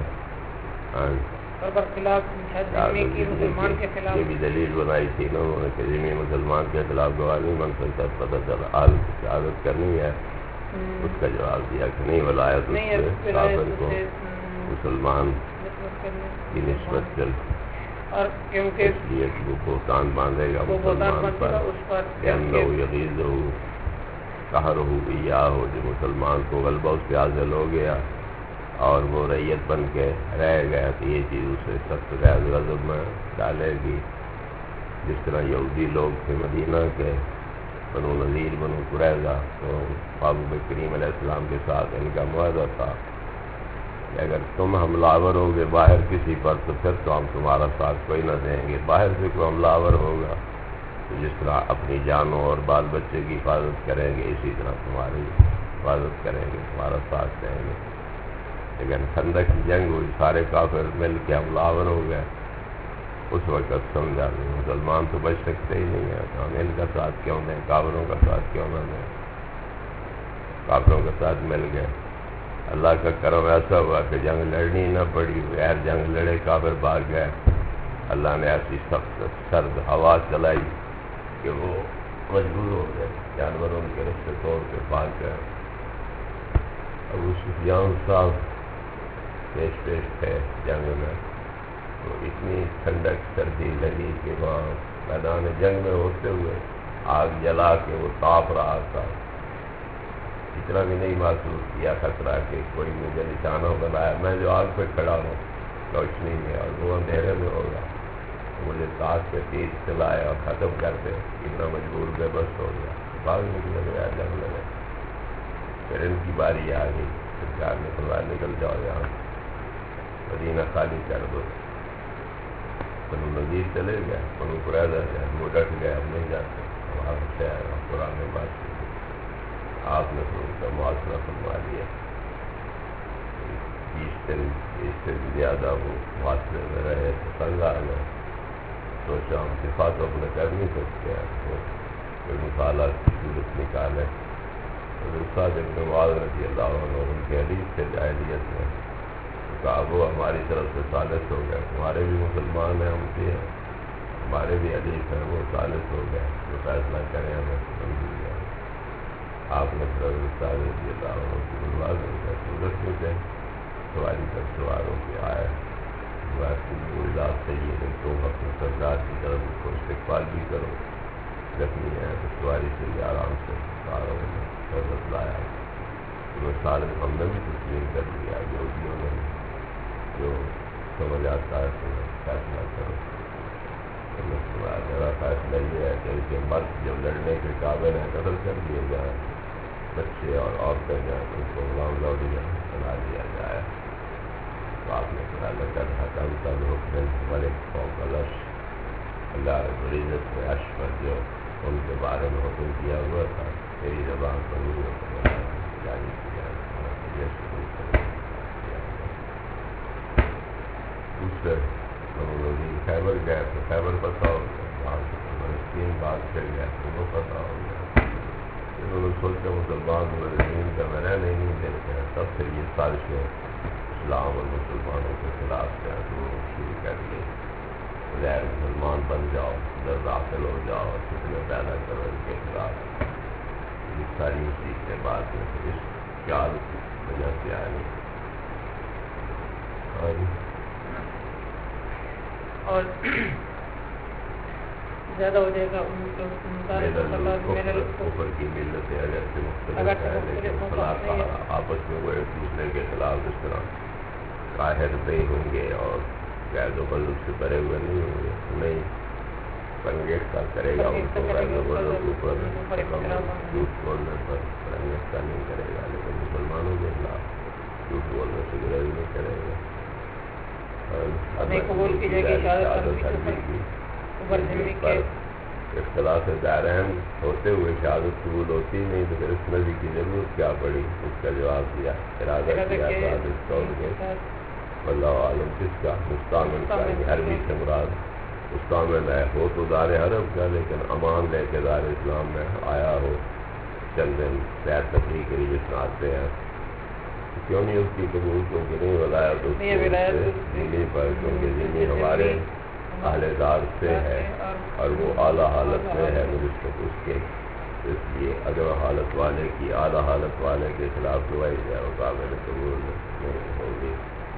یہ بھی دلیل بنائی تھی نا انہوں نے کہ ذمہ مسلمان کے خلاف گواہ نہیں بن سکتا. پتہ چلا شہادت کرنی ہے اس کا جواب دیا کہ نہیں ولایت اس سے کافر کو مسلمان کی نسبت چل اور کیونکہ اس لیے وہ بہتان باندھے گا مسلمان پر یغیظہ قہرہ ایاہ جو مسلمان کو غلبہ اس پہ حاصل ہو گیا اور وہ ریت بن کے رہ گیا تو یہ چیز اسے سخت غضب میں ڈالے گی. جس طرح یہودی لوگ تھے مدینہ کے بنو نذیر بنو قریظہ تو محبوب کریم علیہ السلام کے ساتھ ان کا معاہدہ تھا کہ اگر تم حملہ آور ہوگے باہر کسی پر تو پھر تو ہم تمہارا ساتھ کوئی نہ دیں گے. باہر سے کوئی حملہ آور ہوگا تو جس طرح اپنی جانوں اور بال بچے کی حفاظت کریں گے اسی طرح تمہاری حفاظت کریں گے تمہارا ساتھ دیں گے. لیکن خندق کی جنگ ہوئی سارے کافر مل کے حملہ آور ہو گئے. اس وقت سمجھا نہیں مسلمان تو بچ سکتے ہی نہیں ہیں تو ہم ان کا ساتھ کیوں دیں کافروں کا ساتھ کیوں نہ دیں. کافروں کا ساتھ مل گئے. اللہ کا کرم ایسا ہوا کہ جنگ لڑنی نہ پڑی غیر جنگ لڑے کافر بھاگ گئے. اللہ نے ایسی سخت سرد ہوا چلائی کہ وہ مجبور ہو گئے جانوروں کے رستے توڑ کے بھاگ گئے. ابو سفیان صاحب پیش تھے جنگ میں تو اتنی ٹھنڈک سردی لگی کہ وہاں میدان جنگ میں ہوتے ہوئے آگ جلا کے وہ تاپ رہا تھا. اتنا بھی نہیں محسوس کیا خطرہ کہ کوئی مجھے نشانہ بنایا. میں جو آگ پہ کھڑا ہوں روشنی میں اور وہ اندھیرے میں ہوگا مجھے تاج کے تیز چلائے اور ختم کر دے، اتنا مجبور بے بس ہو گیا، بھاگ نکلے گیا جنگ لگے، پھر ان کی باری آ گئی، سرکار نے فرمایا نکل جاؤ یہاں، مدینہ خالی کر دو۔ بنو نذیر چلے گئے، بنو قریظہ گئے، وہ ڈٹ گئے ہم نہیں جاتے، ہمارا شہر ہے، قرآن بات آپ نے پھر ان کا معاشرہ فرما لیا، 20 دن اس سے زیادہ وہ معاشرے میں رہے تو تنگ آ گئے، سوچا ہم دفاع تو اپنے کر نہیں سکتے ہیں، تو پھر مصالحہ کی صورت نکالے، سعد بن معاذ رضی اللہ عنہ ان کے حدیث سے جاہلیت میں کہا وہ ہماری طرف سے ثالث ہو گئے، تمہارے بھی مسلمان ہیں ہم بھی ہیں، ہمارے بھی حدیث ہیں، وہ ثالث ہو گئے، جو فیصلہ کریں ہمیں منظور ہے۔ آپ نے پھر سعد رضی اللہ عنہ کی بلوا دیا، سورت میں سے سواری پر سوار ہو کے آیا، یہ تم اپنے سردار کی طرف کو استقبال بھی کرو، زخمی ہے تو سواری سے ہی آرام سے ساروں نے سربت لایا، وہ سارے ہم نے بھی تسلیم کر لیا، یہودیوں نے جو سمجھ آتا ہے تو فیصلہ کرو۔ میرا فیصلہ یہ ہے کہ اسے مرد جب لڑنے کے قابل ہیں قتل کر دیے جائیں، بچے اور عورتیں جائیں تو ان کو غلام لوڈیاں بنا دیا جائے۔ تو آپ نے فیصلہ کر حکم کا حکم ملک فوق العرش، اللہ رب العزت نے عرش پر جو ان کے بارے میں حکم کیا ہوا تھا میری زبان پر نہیں جاری کیا، یہ شروع کر دیا۔ دوسرے خیبر گئے تو خیبر پتہ ہو گیا، وہاں سے فلسطین بات کر گیا تو وہ پتہ ہو گیا، انہوں نے سوچا مسلمان زمین کا میں رہنے نہیں دیتے ہیں، تب پھر یہ سازشیں اسلام اور مسلمانوں کے خلاف کیا تو شروع کر دی، غیر مسلمان بن جاؤ، ادھر داخل ہو جاؤ، فتنے پیدا کرو ان کے خلاف، یہ ساری چیزیں بعد میں اس خیال کی وجہ سے آئی۔ اور زیادہ ہو جائے گا اوپر کی ملتیں اگر سے مختلف ہے لیکن آپس میں وہ ایک دوسرے کے خلاف اس طرح قاہر نہیں ہوں گے اور غیر و بلد سے بھرے ہوئے نہیں ہوں گے، نہیں پرنگیٹا کرے گا ان کو غیر و بلد اوپر جھوٹ بولنے پر پرنگیٹا نہیں کرے گا، لیکن مسلمانوں کے خلاف جھوٹ بولنے سے گریز نہیں کرے گا۔ اختلاف دائرہم ہوتے ہوئے شہادت قبول ہوتی نہیں تو پھر اس نبی کی ضرورت کیا پڑی، اس کا جواب دیا، ارادہ کیا واللہ عالم کس کا، مستعمل کا، عربی سے مراد مستعمل ہے، ہو تو دار عرب کا لیکن امان لے کے دار اسلام میں آیا ہو، چند دن سیر تفریح کے لیے جس آتے ہیں، کیوں نہیں اس کی قبول، کیونکہ نہیں ولایت اس دینی پر، کیونکہ دینی ہمارے اہل دار سے ہے اور وہ اعلیٰ حالت میں ہے نسبت اس کے، اس لیے اگر حالت والے کی اعلیٰ حالت والے کے خلاف دعائی جائے وہ قابل قبول نہیں ہوگی۔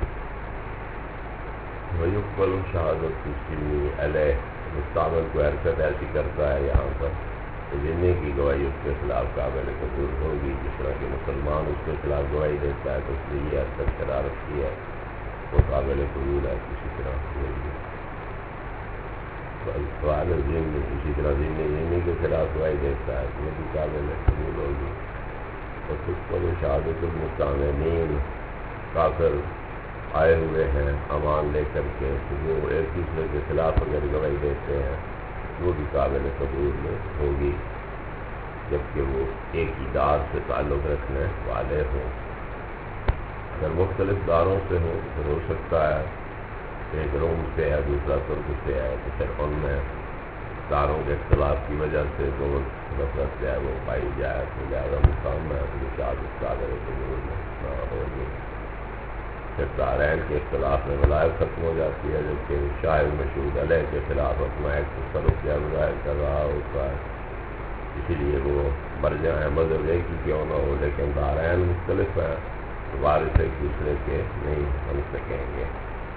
وَيُقْبَلُ شَهَادَةُ السِّنِّ عَلَيْهِ، مستعمل کو حرکت ایسی کرتا ہے یہاں پر کہ ذمے کی گواہی اس کے خلاف قابل قبول ہوگی، جس طرح کہ مسلمان اس کے خلاف گواہی دیتا ہے تو اس لیے یہ حرکت شرارت کی ہے وہ قابل قبول ہے، کسی طرح ہوگی۔ سوال ذمہ اسی طرح ذمے کے خلاف گواہی دیتا ہے تو یہ بھی قابل قبول ہوگی۔ اور کچھ کو شہادت المستعملین، کافر آئے ہوئے ہیں امان لے کر کے، وہ ایک دوسرے کے خلاف اگر گواہی دیتے ہیں وہ بھی قابل قبول ہوگی، جبکہ وہ ایک ہی دار سے تعلق رکھنے والے ہوں۔ اگر مختلف داروں سے ہوں تو پھر ہو سکتا ہے ایک روم سے ہے دوسرا ترک سے ہے تو پھر ان میں داروں کے اختلاف کی وجہ سے جو نفرت ہے وہ پائی جائے تو زیادہ مقام ہے تو شہادت قابل قبول نہ ہوگی۔ پھر دارین کے اختلاف میں ولایت ختم ہو جاتی ہے، جبکہ شاہد مشہود علیہ کے خلاف اپنا ایک تصرف یا ظاہر کر رہا ہوتا ہے، اسی لیے وہ مرجع ہے، مذہب ایک ہی کیوں نہ ہو لیکن دارین مختلف ہیں تو وارث ایک دوسرے کے نہیں بن سکیں گے۔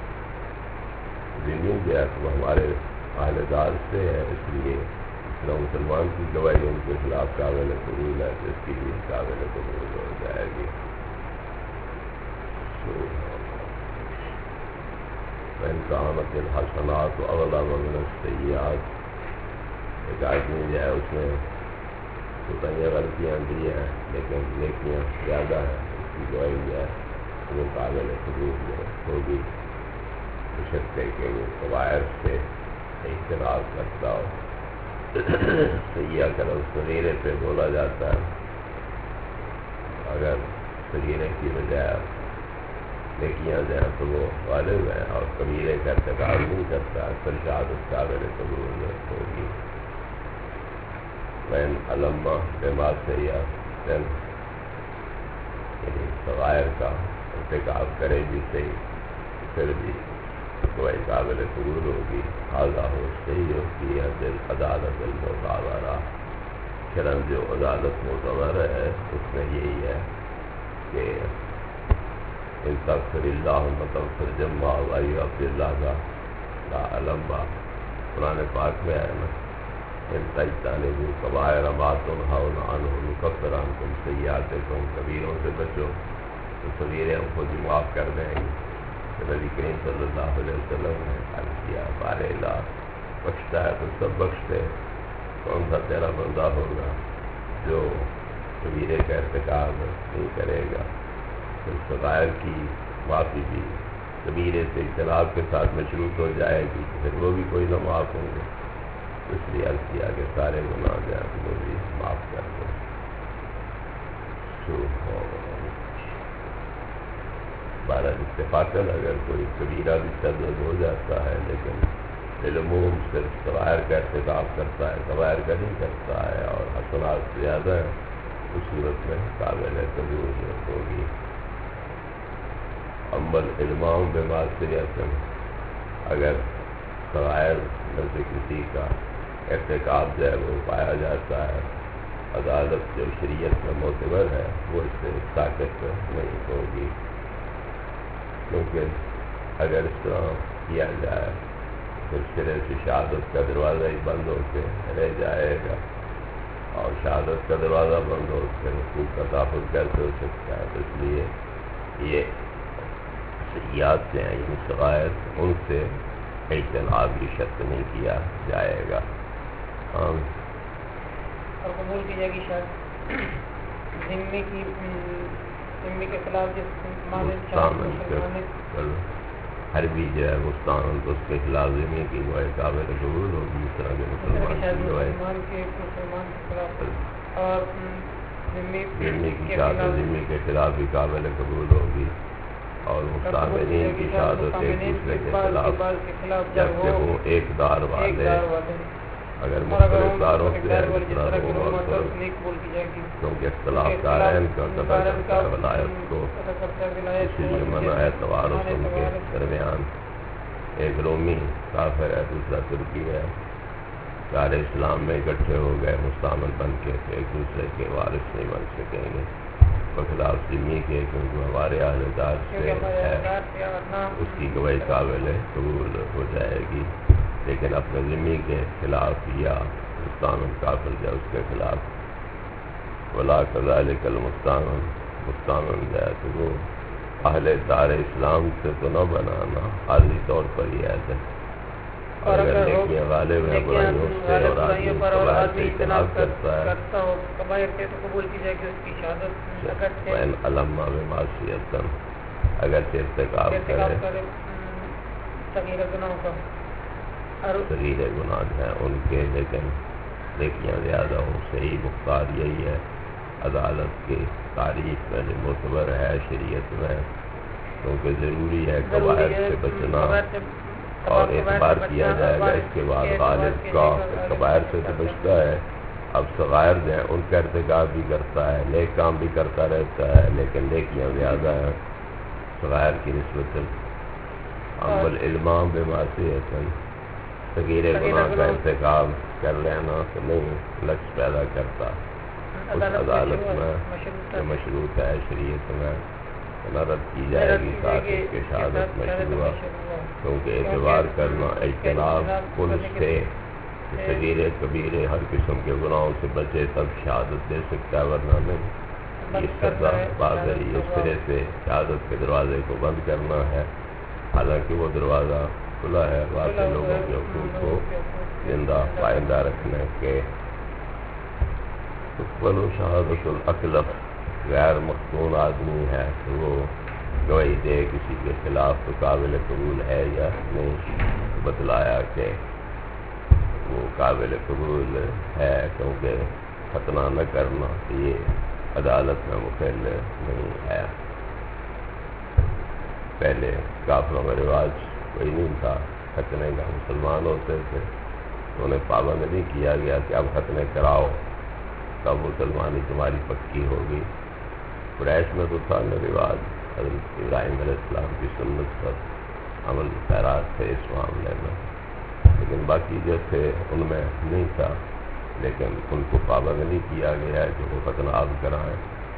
زمین جو ہے وہ ہمارے اہل دار سے ہے، اس لیے اسلام مسلمان کی گواہی ان کے خلاف قابل قبول ہے تو اس کی بھی قابل قبول ہو جائے گی۔ وَإِنْ كَانَتِ الْحَسَنَاتُ أَغْلَبَ مِنَ السَّيِّئَاتِ. ایک آدمی جو ہے اس نے اتنی غلطیاں دی ہیں لیکن نیکیاں زیادہ ہیں، اس کی گواہی جو ہے وہ قابل قبول ہوگی، بشرطے کہ وہ کبائر سے اجتناب کرتا ہو. سیاح کا لفظ صغیرے پہ بولا جاتا ہے، اگر صغیرے کی بجائے نیکیاں جو ہیں تو وہ غالب ہیں، اور کبیرے کا ارتکاب نہیں کرتا پھر شہادت قابل قبول ہوگی. وَإِنْ عَلَمَّ بِمَا سَيِّئَةٍ، یعنی صغائر کا ارتکاب کرے بھی صحیح پھر بھی کوئی قابل قبول ہوگی. حاضہ ہو صحیح ہوتی ہے دل عدالت المعتبرہ، شرم جو عدالت معتبر ہے اس میں یہی ہے کہ ان تغفر اللہ متغفر جمع وائی عبداللہ کا لا علمہ قرآن پاک میں ہے نا، ان تجتنبوا کبائر ما تنہون عنہ نکفر عنکم سیئاتکم، کبیروں سے بچو تو صغیریں ہم خود ہی معاف کر دیں گے. نبی کریم صلی اللہ علیہ وسلم نے عرض کیا بار الہ بخشتا ہے تو سب بخشتے، کون سا تیرا بندہ ہوگا جو کبیرے کا ارتکاب نہیں کرے گا. پھر صغائر کی معافی بھی کبیرے سے اجتناب کے ساتھ مشروط ہو جائے گی، پھر وہ بھی کوئی نہ معاف ہوں گے. اس لیے عرض کیا کہ سارے گناہ جو ہیں وہ بھی معاف کر دیں. بہرحال اتفاقاً اگر کوئی کبیرہ بھی سرزد ہو جاتا ہے لیکن بالعموم صرف صغائر کا ارتکاب کرتا ہے، کبائر کا نہیں کرتا ہے، اور حسنات زیادہ ہیں، اس صورت میں قابل قبول ہوگی. اما الالمام بمعصیۃ، اگر صغائر میں سے کسی کا ارتکاب جو ہے وہ پایا جاتا ہے، عدالت جو شریعت میں معتبر ہے وہ اس سے ساکت نہیں ہوگی، کیونکہ اگر اس طرح کیا جائے پھر سرے سے شہادت کا دروازہ ہی بند ہو کے رہ جائے گا، اور شہادت کا دروازہ بند ہو کے حقوق کا تحفظ کیسے ہو سکتا ہے. تو اس لیے یہ سیئات سے ہیں، یعنی صغائر، ان سے اجتناب کی شرط نہیں کیا جائے گا. اور قبول کی جائے گی شرط ذمے کے خلاف جس حربی جو ہے مستعمل تو اس کے خلاف ذمے کی گواہی قابل قبول ہوگی، اس طرح کے مسلمان کی گواہی اور ذمے کی شہادت ذمے کے خلاف بھی قابل قبول ہوگی، اور مستعملین کی شہادت ایک دوسرے کے خلاف جبکہ وہ ایک دار والے، اگر مختلف داروں سے ہے کیونکہ اختلاف دارین کا قدر کرتا ہے ولایت کو، اس لیے منع ہے توارث ان کے درمیان. ایک رومی کافر ہے، دوسرا ترکی ہے، سارے اسلام میں اکٹھے ہو گئے مستعمل بن کے، ایک دوسرے کے وارث نہیں بن سکیں گے بخلاف ذمہ کے، کیونکہ ہمارے اہل دار سے ہے، اس کی گواہی قابل قبول ہو جائے گی. لیکن اپنے ذمہ کے خلاف یا مستعمل کافر یا اس کے خلاف ولا کذالک المستعمل، مستعمل ہے تو وہ اہل دار اسلام سے تو نہ بنانا، عارضی طور پر ہی ایسے، اور اگر نیکیاں غالب ہیں برائیوں سے اور آدمی کبائر سے اجتناب کرتا ہے وَإِنْ عَلَمَّ بِمَعْصِیَةٍ، اگر ارتکاب کرے صغیر گناہ ہیں ان کے، لیکن نیکیاں زیادہ ہوں. صحیح مختار یہی ہے عدالت کی تاریخ میں جو معتبر ہے شریعت میں، کیونکہ ضروری ہے کبائر سے بچنا، اور اعتبار کیا جائے گا اس کے بعد غالب کا کبائر سے تو بچتا ہے. اب صغائر جو ہیں ان کا ارتکاب بھی کرتا ہے، نیک کام بھی کرتا رہتا ہے، لیکن نیکیاں زیادہ ہیں صغائر کی نسبت. اما الالمام بمعصیۃ، صغیر گناہ کا ارتکاب کر لینا تو نہیں لفظ پیدا کرتا. اس عدالت میں جو مشروط ہے شریعت میں رد کی جائے گی ساتھ اس کے شہادت مشروع، کیونکہ اعتبار کرنا اجتناب کل سے صغیرے کبیرے ہر قسم کے گناہوں سے بچے تب شہادت دے سکتا ہے، ورنہ نہیں. یہ سزا بات ہے، اس طرح سے شہادت کے دروازے کو بند کرنا ہے. حالانکہ وہ دروازہ کھلا ہے واقعی لوگوں کے حقوق کو زندہ پائندہ رکھنے کے. تقبل شہادت الاقلب، غیر مختون آدمی ہے تو وہ گواہی دے کسی کے خلاف تو قابل قبول ہے یا نہیں. بتلایا کہ وہ قابل قبول ہے کیونکہ ختنہ نہ کرنا یہ عدالت میں مخل نہیں ہے. پہلے کافروں میں رواج کوئی نہیں تھا ختنے کا، مسلمان ہوتے تھے تو انہیں پابند نہیں کیا گیا کہ اب ختنے کراؤ تب مسلمانی تمہاری پکی ہوگی. قریش میں تو تھا نہ رواج، حضرت ابراہیم علیہ السلام کی سنت پر عمل خیرات تھے اس معاملے میں، لیکن باقی جو تھے ان میں نہیں تھا. لیکن ان کو پابند نہیں کیا گیا ہے کہ وہ ختنہ اب کرائیں.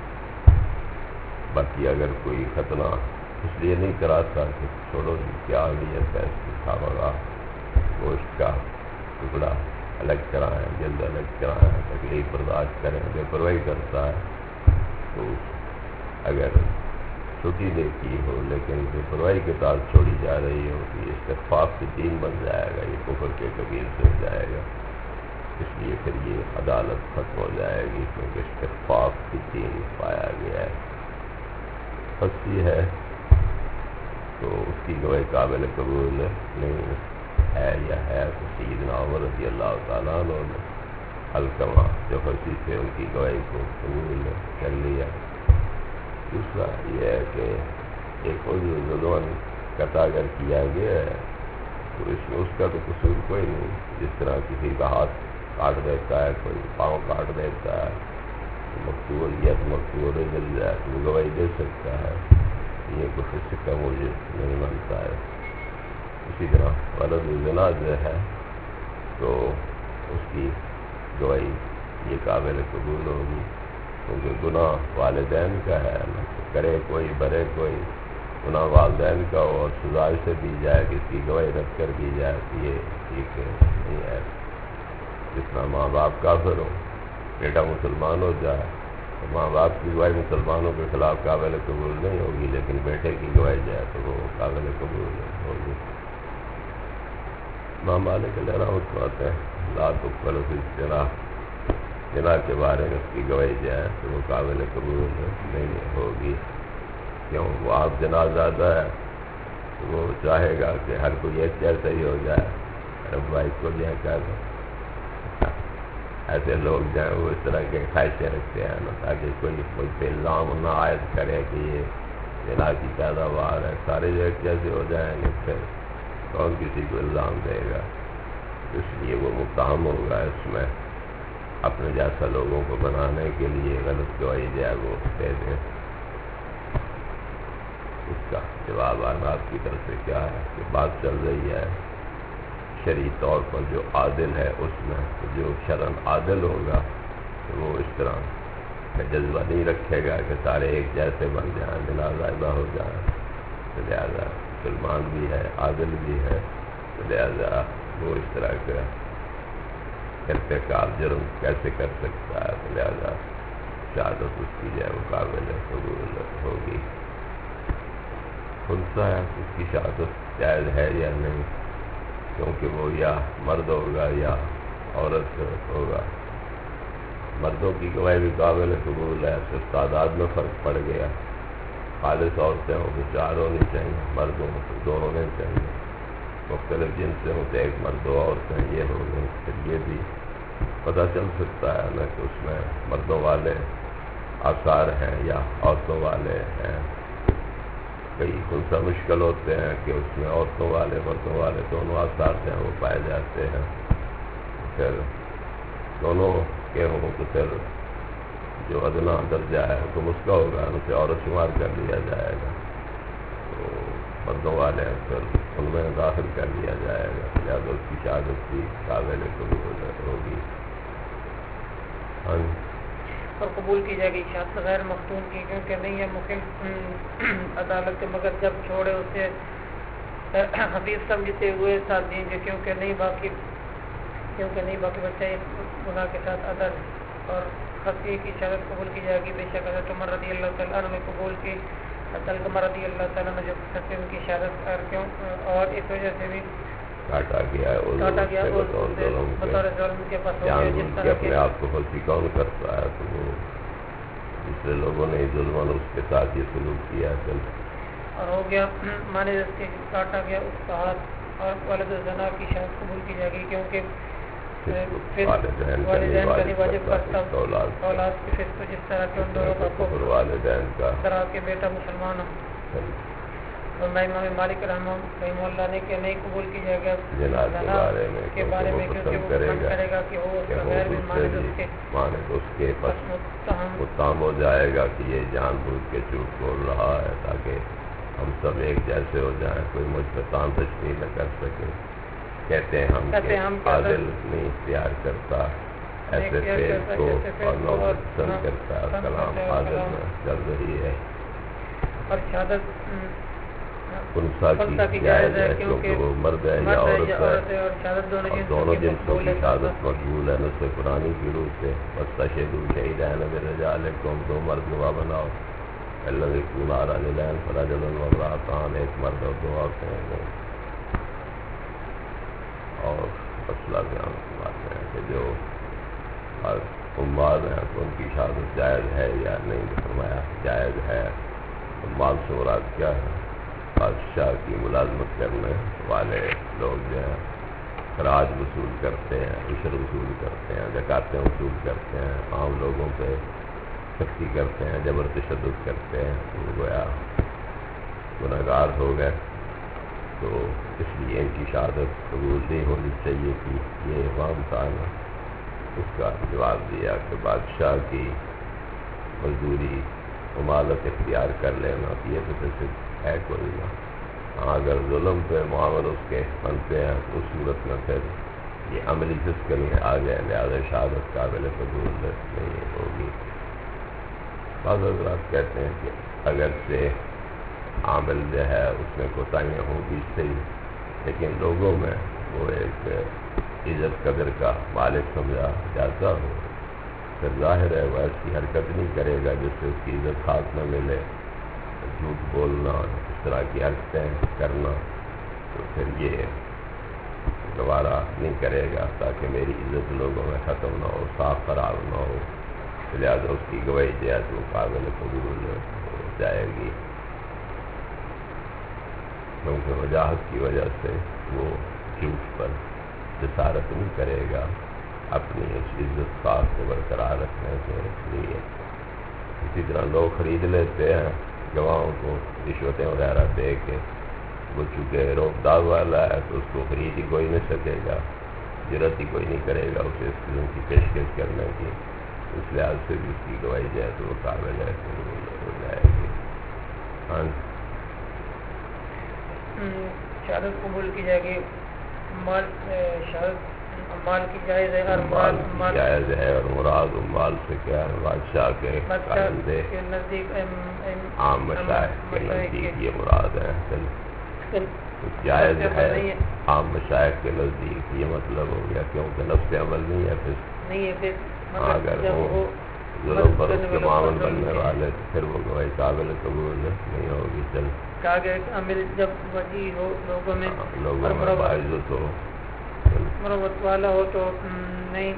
باقی اگر کوئی ختنہ اس لیے نہیں کراتا کہ چھوڑو جی کیا اہمیت ہے اس کی، کھاوا گوشت کا ٹکڑا الگ کرائیں، جلد الگ کرائیں، تکلیف برداشت کریں، بے پرواہی کرتا ہے تو اگر چھٹی دے کی ہو لیکن بے پرواہی کے ساتھ چھوڑی جا رہی ہو تو یہ استخفاف کی دین بن جائے گا، یہ کفر کے کبیر سے ہو جائے گا. اس لیے پھر یہ عدالت ختم ہو جائے گی کیونکہ استخفاف کی دین پایا گیا ہے. پھنسی ہے تو اس کی گواہی قابل قبول نہیں ہے یا ہے تو سیدنا عمر رضی اللہ تعالیٰ عنہ نے علقمہ جو پھنسی تھے ان کی گواہی کو قبول کر لیا. دوسرا یہ ہے کہ ایک اور جو ظلم قطع اگر کیا گیا ہے تو اس میں اس کا تو قصور کوئی نہیں. جس طرح کسی کا ہاتھ کاٹ دیتا ہے، کوئی پاؤں کاٹ دیتا ہے، مقتول یا تو مقتول مل جائے تو وہ گواہی دے سکتا ہے، یہ کچھ سے کم مجھے نہیں مانتا ہے. اسی طرح ولد الزنا جو ہے تو اس کی گواہی یہ قابل قبول ہوگی کیونکہ گناہ والدین کا ہے، نہ کرے کوئی برے کوئی. گناہ والدین کا ہو اور سزا سے دی جائے کہ اس کی گواہی رد کر دی جائے تو یہ ٹھیک نہیں ہے. جتنا ماں باپ کافر ہو، بیٹا مسلمان ہو جائے تو ماں باپ کی گواہی مسلمانوں کے خلاف قابل قبول نہیں ہوگی، لیکن بیٹے کی گواہی جائے تو وہ قابل قبول ہوگی. امام مالک علیہ رحمۃ اللہ ہیں لا تقبل فی الزنا، زنا کے بارے میں اس کی گواہی جائے تو وہ قابل قبول نہیں ہوگی. کیوں؟ وہ آپ جنازادہ ہے تو وہ چاہے گا کہ ہر کوئی ایک جیسا ہی ہو جائے. رب بھائی کو جو ہے کہہ ایسے لوگ جائیں وہ اس طرح کے خواہشیں رکھتے ہیں نا تاکہ کوئی پہ الزام نہ عائد کرے کہ یہ زنا کی پیداوار ہے. سارے جو ایک جیسے ہو جائیں گے پھر کون کسی کو الزام دے گا؟ اس لیے وہ متہم ہوگا اس میں اپنے جیسا لوگوں کو بنانے کے لیے غلط گواہی جائے وہ دے دے. اس کا جواب آپ کی طرف سے کیا ہے کہ بات چل رہی ہے شرعی طور پر جو عادل ہے اس میں، جو شرعاً عادل ہوگا تو وہ اس طرح کا جذبہ نہیں رکھے گا کہ سارے ایک جیسے بن جائیں، ملازمہ ہو جائیں. تو لہٰذا مسلمان بھی ہے، عادل بھی ہے، تو لہٰذا وہ اس طرح کا ارتکاب جرم کیسے کر سکتا ہے؟ تو لہٰذا شہادت اس کی جائے وہ قابل قبول ہوگی. خنثیٰ ہے اس کی شہادت جائز ہے یا نہیں، کیونکہ وہ یا مرد ہوگا یا عورت ہوگا. مردوں کی گواہی بھی قابل قبول ہے، تو تعداد میں فرق پڑ گیا. خالص عورتیں ہوں تو 4 ہونی چاہیے، مردوں تو 2 ہونے چاہیے. مختلف جن سے ہوں تو ایک مرد 2 عورتیں یہ ہو گئی. پھر یہ بھی پتہ چل سکتا ہے نا کہ اس میں مردوں والے آثار ہیں یا عورتوں والے ہیں. کئی خنثیٰ مشکل ہوتے ہیں کہ اس میں عورتوں والے مردوں والے دونوں آثار ہیں وہ پائے جاتے ہیں. پھر دونوں کے ہوں تو پھر جو ادنا درجہ ہے تو اس کا ہوگا، اسے عورت شمار کر لیا جائے گا. تو مردوں والے ہیں پھر ان میں داخل کر لیا جائے گا، لہٰذا اس کی شہادت بھی قابل قبول ہوگی. اور قبول کی جائے گی شہادت غیر مختون کی، کیونکہ نہیں ہے مخل عدالت کے مگر جب چھوڑے اسے حفیظ سمجھتے ہوئے ساتھ دیں گے، کیونکہ نہیں باقی بچے گناہ کے ساتھ عدل. اور خفیہ کی شہادت قبول کی جائے گی، بے شک حضرت عمر رضی اللہ تعالیٰ عنہ نے قبول کی علقمہ رضی اللہ تعالیٰ عنہ جو سچے ان کی شہادت کر کیوں اور اس وجہ سے بھی کاٹا گیا بطور ظلم کے پاس ہو گیا جس طرح اپنے آپ کو پھنسی کون کرتا ہے، تو وہ دوسرے لوگوں نے ظلم اس کے ساتھ یہ سلوک کیا اور ہو گیا مانے جس کے کاٹا گیا اس کا ہاتھ اور والد الزنا کی شہادت قبول کی جائے گی کیونکہ والدین کا نہیں واجب کرتا اولاد کی فسق جس طرح کے ان دونوں کا والدین کا طرح کے بیٹا مسلمان ہو اور امام مالک رحمہ اللہ نے کہ نہیں قبول کی جائے گا زنا کے بارے میں کیونکہ وہ پسند کرے گا کہ وہ اس کا غیر بھی مانند اس کے پس متہم ہو جائے گا کہ یہ جان بوجھ کے جھوٹ بول رہا ہے تاکہ ہم سب ایک جیسے ہو جائیں، کوئی مجھ پہ تان تشریح نہ کر سکے۔ کہتے ہیں ہم عادل نہیں اختیار کرتا ایسے فعل کو اور نو پسند کرتا، کلام عادل میں چل رہی ہے۔ اور شہادت انسا کی جائز ہے کیونکہ وہ مرد ہے یا عورت ہے، اور دونوں جنسوں کی شہادت مقبول ہے نص قرآنی کی روح سے۔ واستشہدوا شہیدین من رجالکم، دو مرد گواہ بناؤ۔ اللہ یکون رجلین فرجل وامرأتان، ایک مرد اور دو عورتیں ہیں۔ اور مسئلہ بیان فرماتے ہیں کہ جو اموال ہیں تو ان کی شہادت جائز ہے یا نہیں، فرمایا جائز ہے۔ اموال سے مراد کیا ہے؟ بادشاہ کی ملازمت کرنے والے لوگ جو ہیں خراج وصول کرتے ہیں، عشر وصول کرتے ہیں، زکاتیں وصول کرتے ہیں، عام لوگوں پہ سختی کرتے ہیں، جبر تشدد کرتے ہیں، تو گویا گنہگار ہو گئے۔ تو اس لیے ان کی شہادت قبول نہیں ہونی چاہیے کہ یہ امام تھا نا، اس کا جواب دیا کہ بادشاہ کی مزدوری ممالت اختیار کر لینا یہ تو صرف ہے کوئی نہ۔ اگر ظلم پہ معامل اس کے بنتے ہیں تو اس صورت میں پھر یہ عملی فسق میں آ گئے، لہٰذا شہادت قابل قبول نہیں ہوگی۔ بعض حضرات کہتے ہیں کہ اگر سے عامل جو ہے اس میں کوتاہیاں ہوں گی صحیح، لیکن لوگوں میں وہ ایک عزت قدر کا مالک سمجھا جاتا ہو، پھر ظاہر ہے وہ ایسی حرکت نہیں کرے گا جس سے اس کی عزت خاص نہ ملے، جھوٹ بولنا، اس طرح کی حرکتیں کرنا، تو پھر یہ دوبارہ نہیں کرے گا تاکہ میری عزت لوگوں میں ختم نہ ہو، صاف خراب نہ ہو، لہٰذا اس کی گواہی جو ہے تو قابل قبول ہو جائے گی، کیونکہ وجاہت کی وجہ سے وہ جھوٹ پر جسارت نہیں کرے گا اپنی اس عزت خاص کو برقرار رکھنے کے لیے۔ اسی طرح لوگ خرید لیتے ہیں گواہوں کو رشوتیں وغیرہ دے کے، وہ چونکہ روک داغ والا ہے تو اس کو خرید ہی کوئی نہیں سکے گا، جرت ہی کوئی نہیں کرے گا اسے اس قسم کی پیشکش کرنے کی، اس لحاظ سے بھی اس کی گواہی جائے تو وہ قابل ہے ہو جائے گی۔ شہادت قبول کی جائے گی، مال شہادت مال کی جائز ہے، اور مال جائز ہے، اور مراد مال سے کیا ہے؟ بادشاہ کے نزدیک عام مشائخ کے نزدیک یہ مراد ہے، جائز ہے عام مشائخ کے نزدیک، یہ مطلب ہو گیا کیونکہ نفس عمل نہیں ہے پھر اگر وہ ظلم پر اس کے معامل بننے والے تو پھر وہ گواہی قابل قبول نہیں ہوگی۔ چل عمل جب وجی ہو لوگوں میں باعزت ہو، مروت والا ہو تو نہیں،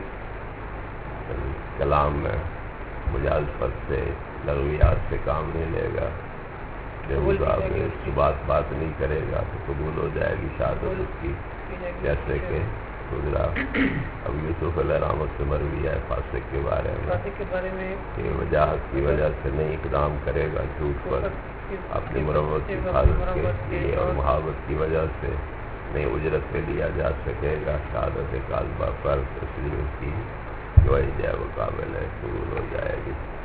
کلام میں مجازفت سے لغویات سے کام نہیں لے گا، اس کی بات نہیں کرے گا تو قبول ہو جائے گی شہادت اس کی۔ جیسے کہ گزرا اب یوسف علیہ رحمت سے مروی ہے فاسق کے بارے میں کہ وجاہت کی وجہ سے نہیں اقدام کرے گا جھوٹ پر اپنی مروت کی حفاظت کے لیے، اور محبت کی وجہ سے نہیں اجرت پہ لیا جا سکے گا شہادت کاذبہ پر، اس لیے اس کی گواہی جو ہے وہ قابل ہے قبول ہو جائے گی۔